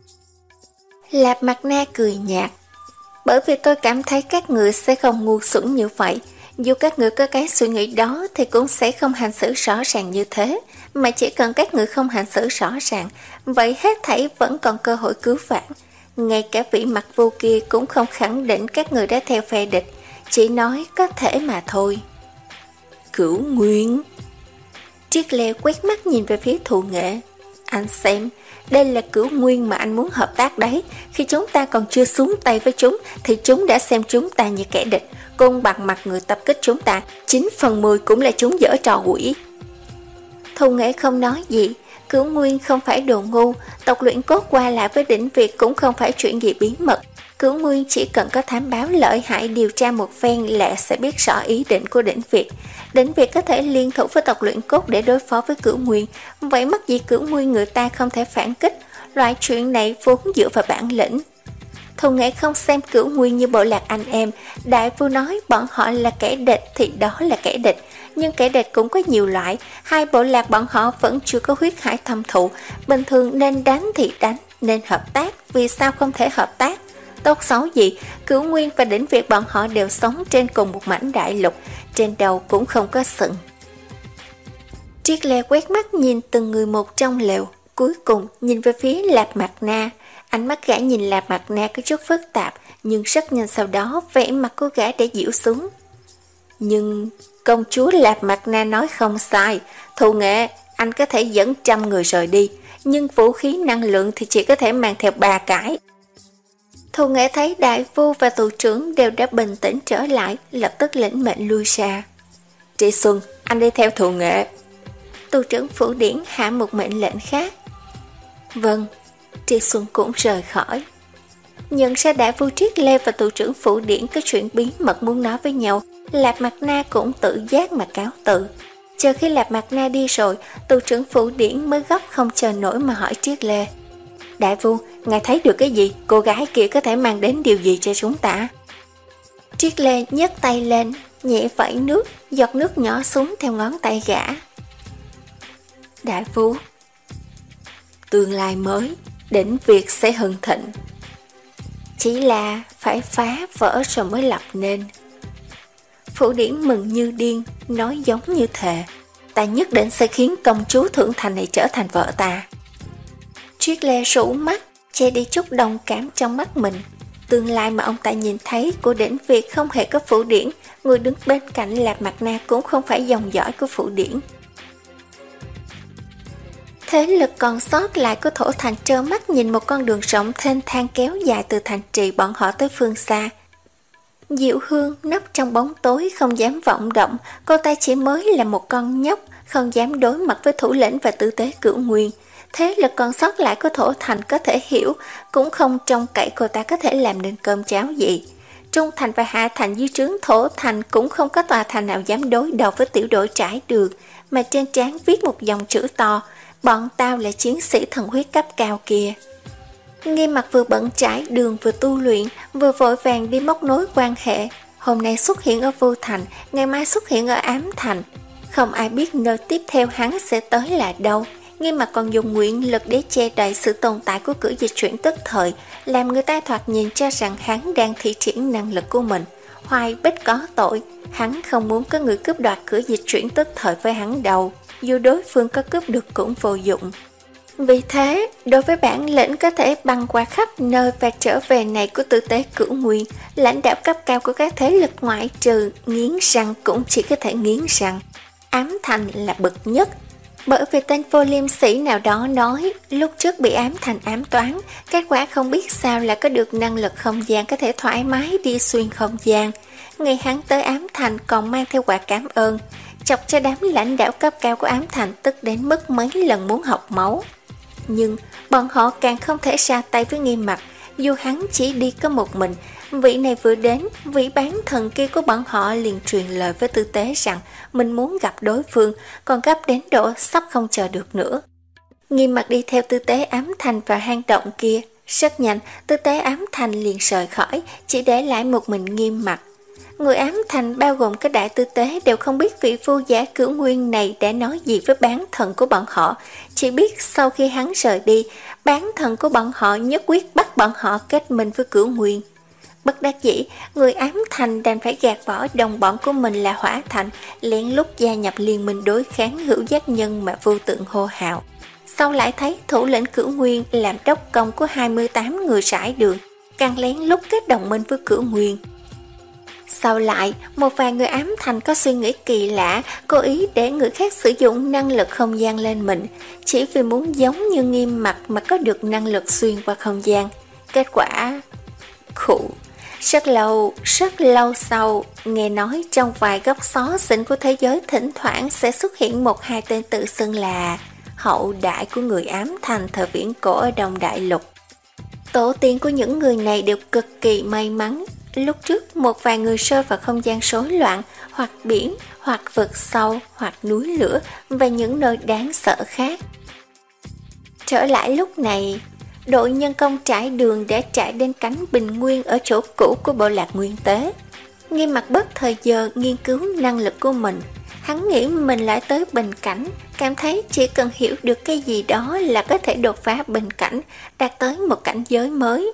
Lạp Mặt Na cười nhạt, bởi vì tôi cảm thấy các người sẽ không ngu xuẩn như vậy. Dù các người có cái suy nghĩ đó thì cũng sẽ không hành xử rõ ràng như thế, mà chỉ cần các người không hành xử rõ ràng, vậy hết thảy vẫn còn cơ hội cứu vãn. Ngay cả vị Mặc Vô kia cũng không khẳng định các người đã theo phe địch, chỉ nói có thể mà thôi. Cửu Nguyên. Triết Lê quét mắt nhìn về phía Thù Nghệ. Anh xem, đây là Cửu Nguyên mà anh muốn hợp tác đấy. Khi chúng ta còn chưa xuống tay với chúng thì chúng đã xem chúng ta như kẻ địch. Côn bằng mặt người tập kích chúng ta, chín phần mười cũng là chúng giở trò quỷ. Thù Nghệ không nói gì. Cửu Nguyên không phải đồ ngu, tộc luyện cốt qua lại với Đỉnh Việt cũng không phải chuyện gì bí mật. Cửu Nguyên chỉ cần có thám báo lợi hại điều tra một phen là sẽ biết rõ ý định của Đỉnh Việt. Đỉnh Việt có thể liên thủ với tộc luyện cốt để đối phó với Cửu Nguyên, vậy mắc gì Cửu Nguyên người ta không thể phản kích, loại chuyện này vốn dựa vào bản lĩnh. Thù Nghệ không xem Cửu Nguyên như bộ lạc anh em, đại phu nói bọn họ là kẻ địch thì đó là kẻ địch. Nhưng kẻ địch cũng có nhiều loại, hai bộ lạc bọn họ vẫn chưa có huyết hải thâm thụ, bình thường nên đánh thì đánh, nên hợp tác, vì sao không thể hợp tác? Tốt xấu gì, Cửu Nguyên và Đỉnh Việt bọn họ đều sống trên cùng một mảnh đại lục, trên đầu cũng không có sừng. Triết Lê quét mắt nhìn từng người một trong lều, cuối cùng nhìn về phía Lạp Mặt Na. Ánh mắt gã nhìn Lạp Mặt Na có chút phức tạp, nhưng rất nhanh sau đó vẻ mặt của gã để dịu xuống. Nhưng công chúa Lạp Mặt Na nói không sai, Thù Nghệ, anh có thể dẫn trăm người rời đi, nhưng vũ khí năng lượng thì chỉ có thể mang theo ba cái. Thù Nghệ thấy đại phu và tù trưởng đều đã bình tĩnh trở lại, lập tức lĩnh mệnh lui ra. Trị Xuân, anh đi theo Thù Nghệ. Tù trưởng Phủ Điển hạ một mệnh lệnh khác. Vâng, Trị Xuân cũng rời khỏi. Nhận ra đại phu Triết Lê và tù trưởng Phủ Điển có chuyện bí mật muốn nói với nhau, Lạp Mặt Na cũng tự giác mà cáo từ. Chờ khi Lạp Mặt Na đi rồi, tù trưởng Phủ Điển mới gấp không chờ nổi mà hỏi Triết Lê. Đại phu, ngài thấy được cái gì? Cô gái kia có thể mang đến điều gì cho chúng ta? Triết Lê nhấc tay lên, nhẹ vẫy nước, giọt nước nhỏ xuống theo ngón tay gã. Đại phu, tương lai mới, Đỉnh Việt sẽ hưng thịnh. Chỉ là phải phá vỡ rồi mới lập nên. Phủ Điển mừng như điên, nói giống như thề. Ta nhất định sẽ khiến công chúa Thượng Thành này trở thành vợ ta. Triết Lê rũ mắt, che đi chút đồng cảm trong mắt mình. Tương lai mà ông ta nhìn thấy của Đỉnh Việt không hề có Phủ Điển, người đứng bên cạnh Lạp Mặt Na cũng không phải dòng dõi của Phủ Điển. Thế lực còn sót lại của Thổ Thành trơ mắt nhìn một con đường rộng thênh thang kéo dài từ thành trì bọn họ tới phương xa. Diệu Hương nấp trong bóng tối không dám vọng động, cô ta chỉ mới là một con nhóc, không dám đối mặt với thủ lĩnh và tư tế Cửu Nguyên. Thế lực còn sót lại của Thổ Thành có thể hiểu, cũng không trông cậy cô ta có thể làm nên cơm cháo gì. Trung Thành và Hạ Thành dưới trướng Thổ Thành cũng không có tòa thành nào dám đối đầu với tiểu đội trải đường, mà trên trán viết một dòng chữ to, bọn tao là chiến sĩ thần huyết cấp cao kia. Nghiêm Mặt vừa bận trải đường vừa tu luyện, vừa vội vàng đi móc nối quan hệ. Hôm nay xuất hiện ở Vô Thành, ngày mai xuất hiện ở Ám Thành. Không ai biết nơi tiếp theo hắn sẽ tới là đâu. Nghiêm Mặt còn dùng nguyện lực để che đậy sự tồn tại của cửa dịch chuyển tức thời, làm người ta thoạt nhìn cho rằng hắn đang thi triển năng lực của mình. Hoài Bích có tội, hắn không muốn có người cướp đoạt cửa dịch chuyển tức thời với hắn đâu, dù đối phương có cướp được cũng vô dụng. Vì thế, đối với bản lĩnh có thể băng qua khắp nơi và trở về này của tư tế Cửu Nguyên, lãnh đạo cấp cao của các thế lực ngoại trừ nghiến răng cũng chỉ có thể nghiến răng. Ám Thành là bậc nhất, bởi vì tên vô liêm sĩ nào đó nói lúc trước bị Ám Thành ám toán, kết quả không biết sao là có được năng lực không gian có thể thoải mái đi xuyên không gian. Ngày hắn tới Ám Thành còn mang theo quà cảm ơn, chọc cho đám lãnh đạo cấp cao của Ám Thành tức đến mức mấy lần muốn học máu. Nhưng bọn họ càng không thể ra tay với Nghiêm Mặt, dù hắn chỉ đi có một mình. Vị này vừa đến, vị bán thần kia của bọn họ liền truyền lời với tư tế rằng mình muốn gặp đối phương, còn gấp đến độ sắp không chờ được nữa. Nghiêm Mặt đi theo tư tế Ám Thành vào hang động kia, Rất nhanh, tư tế ám thành liền rời khỏi, chỉ để lại một mình Nghiêm Mặc. Người ám thành bao gồm các đại tư tế đều không biết vị vua giả Cửu Nguyên này đã nói gì với bán thần của bọn họ, chỉ biết sau khi hắn rời đi, bán thần của bọn họ nhất quyết bắt bọn họ kết minh với Cửu Nguyên. Bất đắc dĩ, người ám thành đành phải gạt bỏ đồng bọn của mình là Hỏa Thành, lén lút gia nhập liên minh đối kháng hữu giác nhân mà vô tượng hô hào. Sau lại thấy thủ lĩnh Cửu Nguyên làm đốc công của hai mươi tám người rải đường, càng lén lút kết đồng minh với Cửu Nguyên. Sau lại, một vài người ám thành có suy nghĩ kỳ lạ, cố ý để người khác sử dụng năng lực không gian lên mình, chỉ vì muốn giống như Nghiêm Mặc mà có được năng lực xuyên qua không gian. Kết quả... khụ. Rất lâu, rất lâu sau, nghe nói trong vài góc xó xỉnh của thế giới thỉnh thoảng sẽ xuất hiện một hai tên tự xưng là hậu đại của người ám thành thời viễn cổ ở Đông Đại Lục. Tổ tiên của những người này đều cực kỳ may mắn. Lúc trước một vài người rơi vào không gian rối loạn, hoặc biển, hoặc vực sâu, hoặc núi lửa và những nơi đáng sợ khác. Trở lại lúc này, đội nhân công trải đường đã trải đến cánh bình nguyên ở chỗ cũ của bộ lạc Nguyên Tế. Nghiêm Mặc bất thời giờ nghiên cứu năng lực của mình. Hắn nghĩ mình lại tới bình cảnh, cảm thấy chỉ cần hiểu được cái gì đó là có thể đột phá bình cảnh, đạt tới một cảnh giới mới.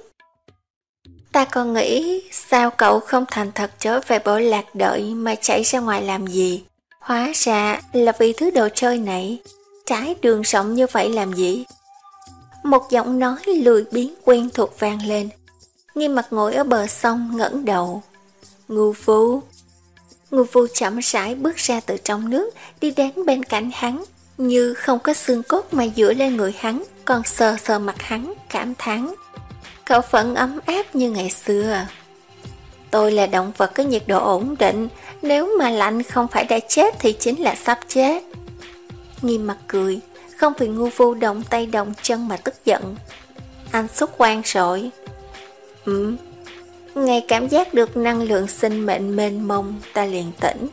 Ta còn nghĩ sao cậu không thành thật trở về bộ lạc đợi mà chạy ra ngoài làm gì? Hóa ra là vì thứ đồ chơi này. Trải đường rộng như vậy làm gì? Một giọng nói lười biếng quen thuộc vang lên. Nghiêm Mặc ngồi ở bờ sông ngẩng đầu. Ngưu Phu. Ngưu Phu chậm rãi bước ra từ trong nước, đi đến bên cạnh hắn, như không có xương cốt mà dựa lên người hắn, còn sờ sờ mặt hắn, cảm thán. Cậu vẫn ấm áp như ngày xưa. Tôi là động vật có nhiệt độ ổn định, nếu mà lạnh không phải đã chết thì chính là sắp chết. Nghiêm Mặc cười, không vì ngu vu động tay động chân mà tức giận. Anh xuất quan rồi. Ừ, ngày cảm giác được năng lượng sinh mệnh mênh mông, ta liền tỉnh.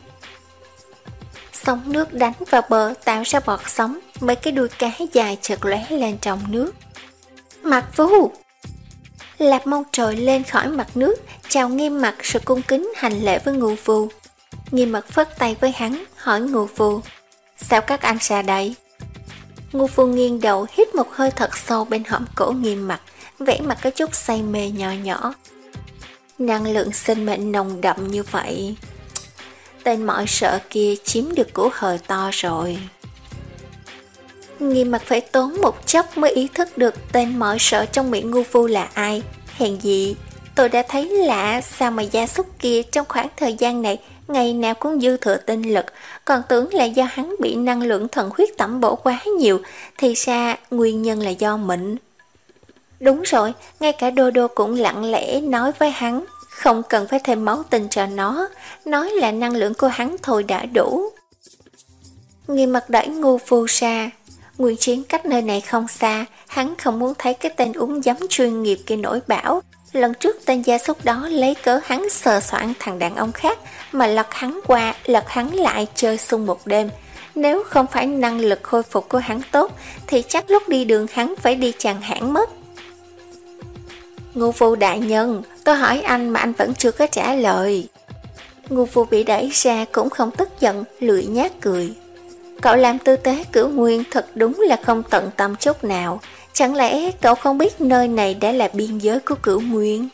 Sóng nước đánh vào bờ tạo ra bọt sóng, mấy cái đuôi cá dài chợt lóe lên trong nước. Mặc Vu! Lạp Mông trồi lên khỏi mặt nước, chào Nghiêm Mặc rồi cung kính hành lễ với Ngưu Vu. Nghiêm Mặc phất tay với hắn, hỏi Ngưu Vu, sao các anh ra đây? Ngưu Vu nghiêng đầu hít một hơi thật sâu bên hõm cổ Nghiêm Mặc, vẻ mặt có chút say mê nhỏ nhỏ. Năng lượng sinh mệnh nồng đậm như vậy, tên mọi sợ kia chiếm được củ hời to rồi. Nghiêm Mặc phải tốn một chốc mới ý thức được tên mọi sợ trong miệng Ngưu Vu là ai. Hèn gì, tôi đã thấy lạ sao mà gia súc kia trong khoảng thời gian này ngày nào cũng dư thừa tinh lực, còn tưởng là do hắn bị năng lượng thần huyết tẩm bổ quá nhiều, thì ra nguyên nhân là do mình. Đúng rồi, ngay cả Đô Đô cũng lặng lẽ nói với hắn, không cần phải thêm máu tinh cho nó, nói là năng lượng của hắn thôi đã đủ. Nghiêm Mặc đẩy Ngưu Vu ra. Nguyên Chiến cách nơi này không xa, hắn không muốn thấy cái tên uống giấm chuyên nghiệp kia nổi bão. Lần trước tên gia súc đó lấy cớ hắn sờ soạn thằng đàn ông khác mà lật hắn qua, lật hắn lại chơi xung một đêm. Nếu không phải năng lực khôi phục của hắn tốt, thì chắc lúc đi đường hắn phải đi chàng hãng mất. Ngưu Vu đại nhân, tôi hỏi anh mà anh vẫn chưa có trả lời. Ngưu Vu bị đẩy ra cũng không tức giận, lười nhác cười. Cậu làm tư tế Cửu Nguyên thật đúng là không tận tâm chút nào. Chẳng lẽ cậu không biết nơi này đã là biên giới của Cửu Nguyên?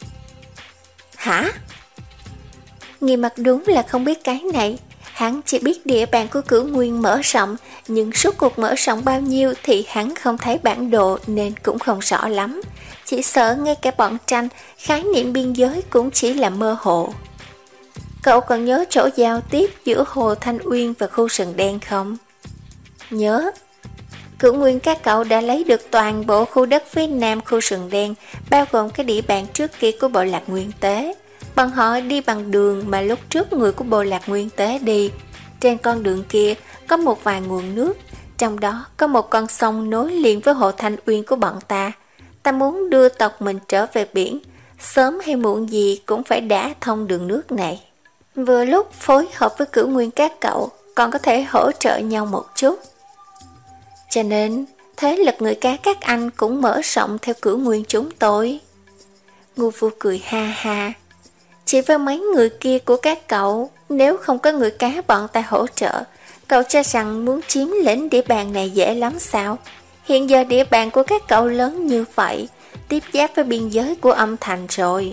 Hả? Nghiêm Mặc đúng là không biết cái này. Hắn chỉ biết địa bàn của Cửu Nguyên mở rộng, nhưng suốt cuộc mở rộng bao nhiêu thì hắn không thấy bản đồ nên cũng không rõ lắm. Chỉ sợ ngay cả bọn tranh, khái niệm biên giới cũng chỉ là mơ hồ. Cậu còn nhớ chỗ giao tiếp giữa Hồ Thanh Uyên và khu rừng đen không? Nhớ. Cửu Nguyên các cậu đã lấy được toàn bộ khu đất phía nam khu rừng đen, bao gồm cái địa bàn trước kia của bộ lạc Nguyên Tế. Bọn họ đi bằng đường mà lúc trước người của bộ lạc Nguyên Tế đi. Trên con đường kia có một vài nguồn nước, trong đó có một con sông nối liền với Hồ Thanh Uyên của bọn ta. Ta muốn đưa tộc mình trở về biển, sớm hay muộn gì cũng phải đả thông đường nước này. Vừa lúc phối hợp với Cửu Nguyên các cậu, còn có thể hỗ trợ nhau một chút. Cho nên, thế lực người cá các anh cũng mở rộng theo cửu nguyên chúng tôi. Ngô Phu cười ha ha. Chỉ với mấy người kia của các cậu, nếu không có người cá bọn ta hỗ trợ, cậu cho rằng muốn chiếm lĩnh địa bàn này dễ lắm sao? Hiện giờ địa bàn của các cậu lớn như vậy, tiếp giáp với biên giới của âm thành rồi.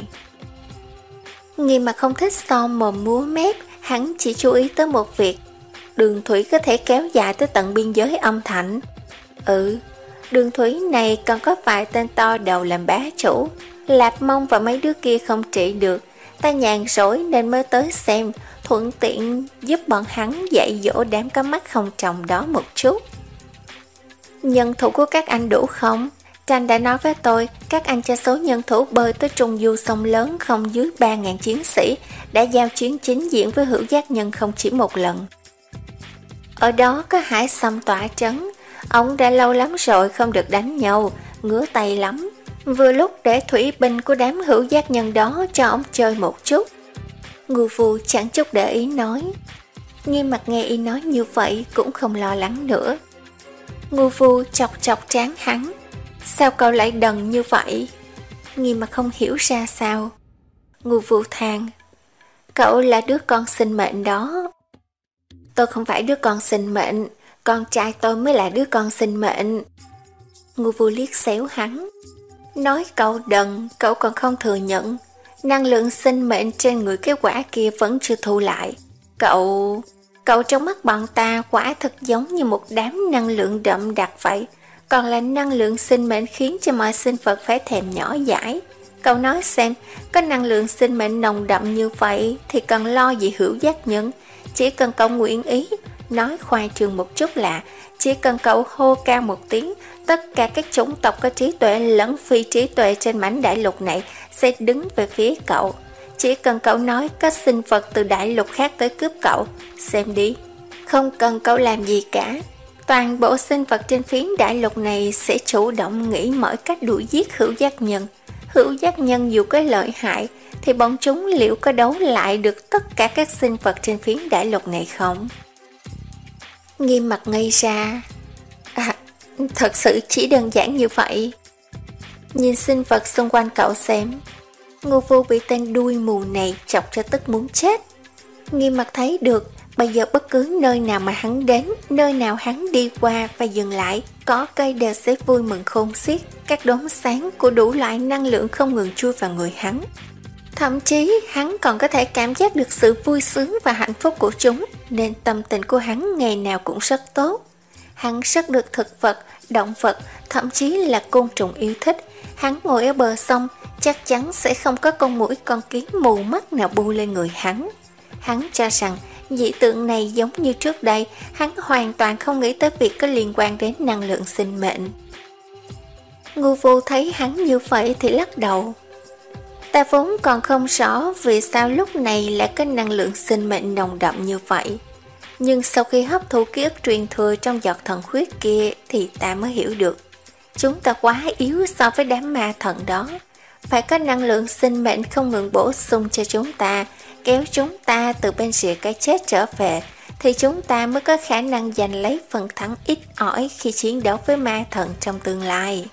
Nghiêm mà không thích son mồm múa mép, hắn chỉ chú ý tới một việc. Đường thủy có thể kéo dài tới tận biên giới âm thành. Ừ, đường thủy này còn có vài tên to đầu làm bá chủ. Lạp Mông và mấy đứa kia không trị được, ta nhàn rỗi nên mới tới xem, thuận tiện giúp bọn hắn dạy dỗ đám có mắt không tròng đó một chút. Nhân thủ của các anh đủ không? Tranh đã nói với tôi, các anh cho số nhân thủ bơi tới trung du sông lớn không dưới ba nghìn chiến sĩ, đã giao chiến chính diện với Hữu Giác Nhân không chỉ một lần. Ở đó có Hải Sâm tỏa trấn, ông đã lâu lắm rồi không được đánh nhau, ngứa tay lắm. Vừa lúc để thủy binh của đám Hữu Giác Nhân đó cho ông chơi một chút. Ngô Phu chẳng chút để ý nói. Nghiêm mặt nghe y nói như vậy cũng không lo lắng nữa. Ngô Phu chọc chọc trán hắn. Sao cậu lại đần như vậy? Nghiêm mặt không hiểu ra sao. Ngô Phu than. Cậu là đứa con sinh mệnh đó. Tôi không phải đứa con sinh mệnh, con trai tôi mới là đứa con sinh mệnh. Ngô Phu liếc xéo hắn. Nói cậu đần, cậu còn không thừa nhận. Năng lượng sinh mệnh trên người cái quả kia vẫn chưa thu lại. Cậu... Cậu trong mắt bọn ta quả thật giống như một đám năng lượng đậm đặc vậy. Còn là năng lượng sinh mệnh khiến cho mọi sinh vật phải thèm nhỏ dãi. Cậu nói xem, có năng lượng sinh mệnh nồng đậm như vậy thì cần lo gì Hữu Giác Nhân. Chỉ cần cậu nguyện ý, nói khoai trương một chút là chỉ cần cậu hô cao một tiếng, tất cả các chủng tộc có trí tuệ lẫn phi trí tuệ trên mảnh đại lục này sẽ đứng về phía cậu. Chỉ cần cậu nói có sinh vật từ đại lục khác tới cướp cậu, xem đi. Không cần cậu làm gì cả. Toàn bộ sinh vật trên phiến đại lục này sẽ chủ động nghĩ mọi cách đuổi giết Hữu Giác Nhân. Hữu Giác Nhân dù có lợi hại, thì bọn chúng liệu có đấu lại được tất cả các sinh vật trên phiến đại lục này không? Nghiêm mặt ngây ra. À, thật sự chỉ đơn giản như vậy. Nhìn sinh vật xung quanh cậu xem. Ngô Phu bị tên đuôi mù này chọc cho tức muốn chết. Nghiêm mặt thấy được, bây giờ bất cứ nơi nào mà hắn đến, nơi nào hắn đi qua và dừng lại, có cây đều sẽ vui mừng khôn xiết. Các đốm sáng của đủ loại năng lượng không ngừng chui vào người hắn. Thậm chí hắn còn có thể cảm giác được sự vui sướng và hạnh phúc của chúng, nên tâm tình của hắn ngày nào cũng rất tốt. Hắn rất được thực vật, động vật, thậm chí là côn trùng yêu thích. Hắn ngồi ở bờ sông, chắc chắn sẽ không có con muỗi con kiến mù mắt nào bu lên người hắn. Hắn cho rằng dị tượng này giống như trước đây, hắn hoàn toàn không nghĩ tới việc có liên quan đến năng lượng sinh mệnh. Ngô Vô thấy hắn như vậy thì lắc đầu. Ta vốn còn không rõ vì sao lúc này lại có năng lượng sinh mệnh nồng đậm như vậy. Nhưng sau khi hấp thu ký ức truyền thừa trong giọt thần huyết kia thì ta mới hiểu được. Chúng ta quá yếu so với đám ma thần đó. Phải có năng lượng sinh mệnh không ngừng bổ sung cho chúng ta, kéo chúng ta từ bên rìa cái chết trở về, thì chúng ta mới có khả năng giành lấy phần thắng ít ỏi khi chiến đấu với ma thần trong tương lai.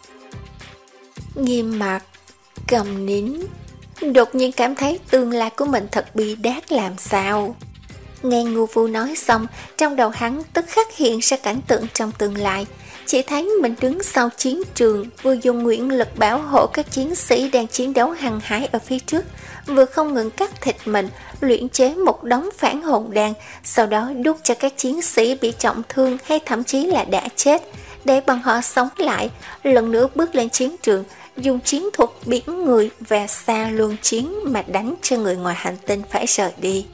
Nghiêm mặt, cầm nín, đột nhiên cảm thấy tương lai của mình thật bi đát làm sao. Nghe Ngô Vu nói xong, trong đầu hắn tức khắc hiện ra cảnh tượng trong tương lai. Chỉ thấy mình đứng sau chiến trường, vừa dùng nguyện lực bảo hộ các chiến sĩ đang chiến đấu hăng hái ở phía trước, vừa không ngừng cắt thịt mình, luyện chế một đống phản hồn đan, sau đó đút cho các chiến sĩ bị trọng thương hay thậm chí là đã chết, để bọn họ sống lại, lần nữa bước lên chiến trường, dùng chiến thuật biển người và xa luân chiến mà đánh cho người ngoài hành tinh phải rời đi.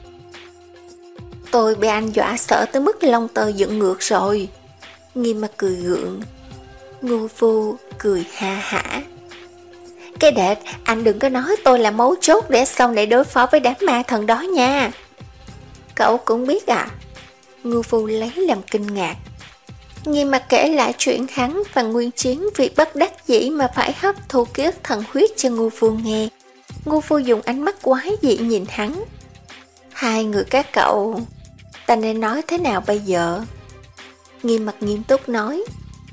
Tôi bị anh dọa sợ tới mức lông tơ dựng ngược rồi. Nghiêm mặt cười gượng. Ngô Vu cười ha hả. Cái đệt, anh đừng có nói tôi là mấu chốt để sau này đối phó với đám ma thần đó nha. Cậu cũng biết à? Ngô Vu lấy làm kinh ngạc. Nghiêm mặt kể lại chuyện hắn và Nguyên Chiến vì bất đắc dĩ mà phải hấp thu ký ức thần huyết cho Ngô Vu nghe. Ngô Vu dùng ánh mắt quái dị nhìn hắn. Hai người các cậu, ta nên nói thế nào bây giờ? Nghiêm mặt nghiêm túc nói.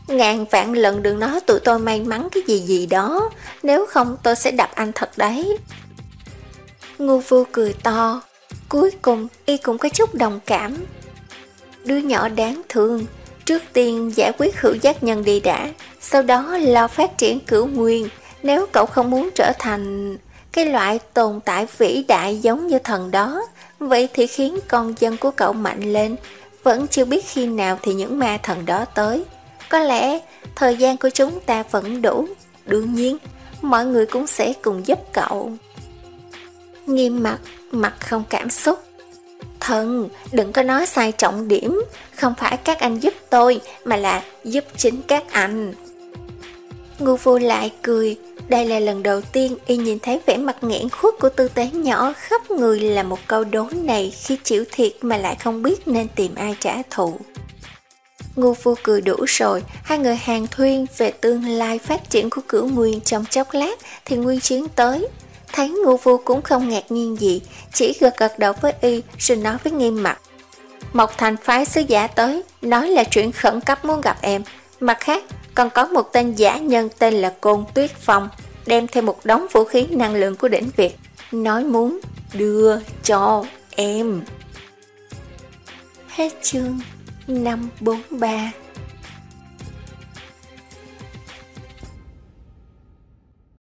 Ngàn vạn lần đừng nói tụi tôi may mắn cái gì gì đó, nếu không tôi sẽ đập anh thật đấy. Ngu Vu cười to, cuối cùng y cũng có chút đồng cảm. Đứa nhỏ đáng thương, trước tiên giải quyết hữu giác nhân đi đã, sau đó lo phát triển cửu nguyên. Nếu cậu không muốn trở thành cái loại tồn tại vĩ đại giống như thần đó, vậy thì khiến con dân của cậu mạnh lên. Vẫn chưa biết khi nào thì những ma thần đó tới. Có lẽ thời gian của chúng ta vẫn đủ. Đương nhiên, mọi người cũng sẽ cùng giúp cậu. Nghiêm mặt, mặt không cảm xúc. Thần, đừng có nói sai trọng điểm. Không phải các anh giúp tôi, mà là giúp chính các anh. Ngu Vu lại cười. Đây là lần đầu tiên y nhìn thấy vẻ mặt nghẹn khuất của tư tế nhỏ khắp người là một câu đố này khi chịu thiệt mà lại không biết nên tìm ai trả thù. Ngu Vu cười đủ rồi, hai người hàn thuyên về tương lai phát triển của cửu nguyên. Trong chốc lát thì nguyên chiến tới. Thấy Ngu Vu cũng không ngạc nhiên gì, chỉ gật gật đầu với y rồi nói với Nghiêm Mặt. Mộc Thành phái sứ giả tới, nói là chuyện khẩn cấp muốn gặp em. Mặt khác, còn có một tên giả nhân tên là Côn Tuyết Phong, đem theo một đống vũ khí năng lượng của đỉnh Việt, nói muốn đưa cho em. Hết chương năm bốn ba.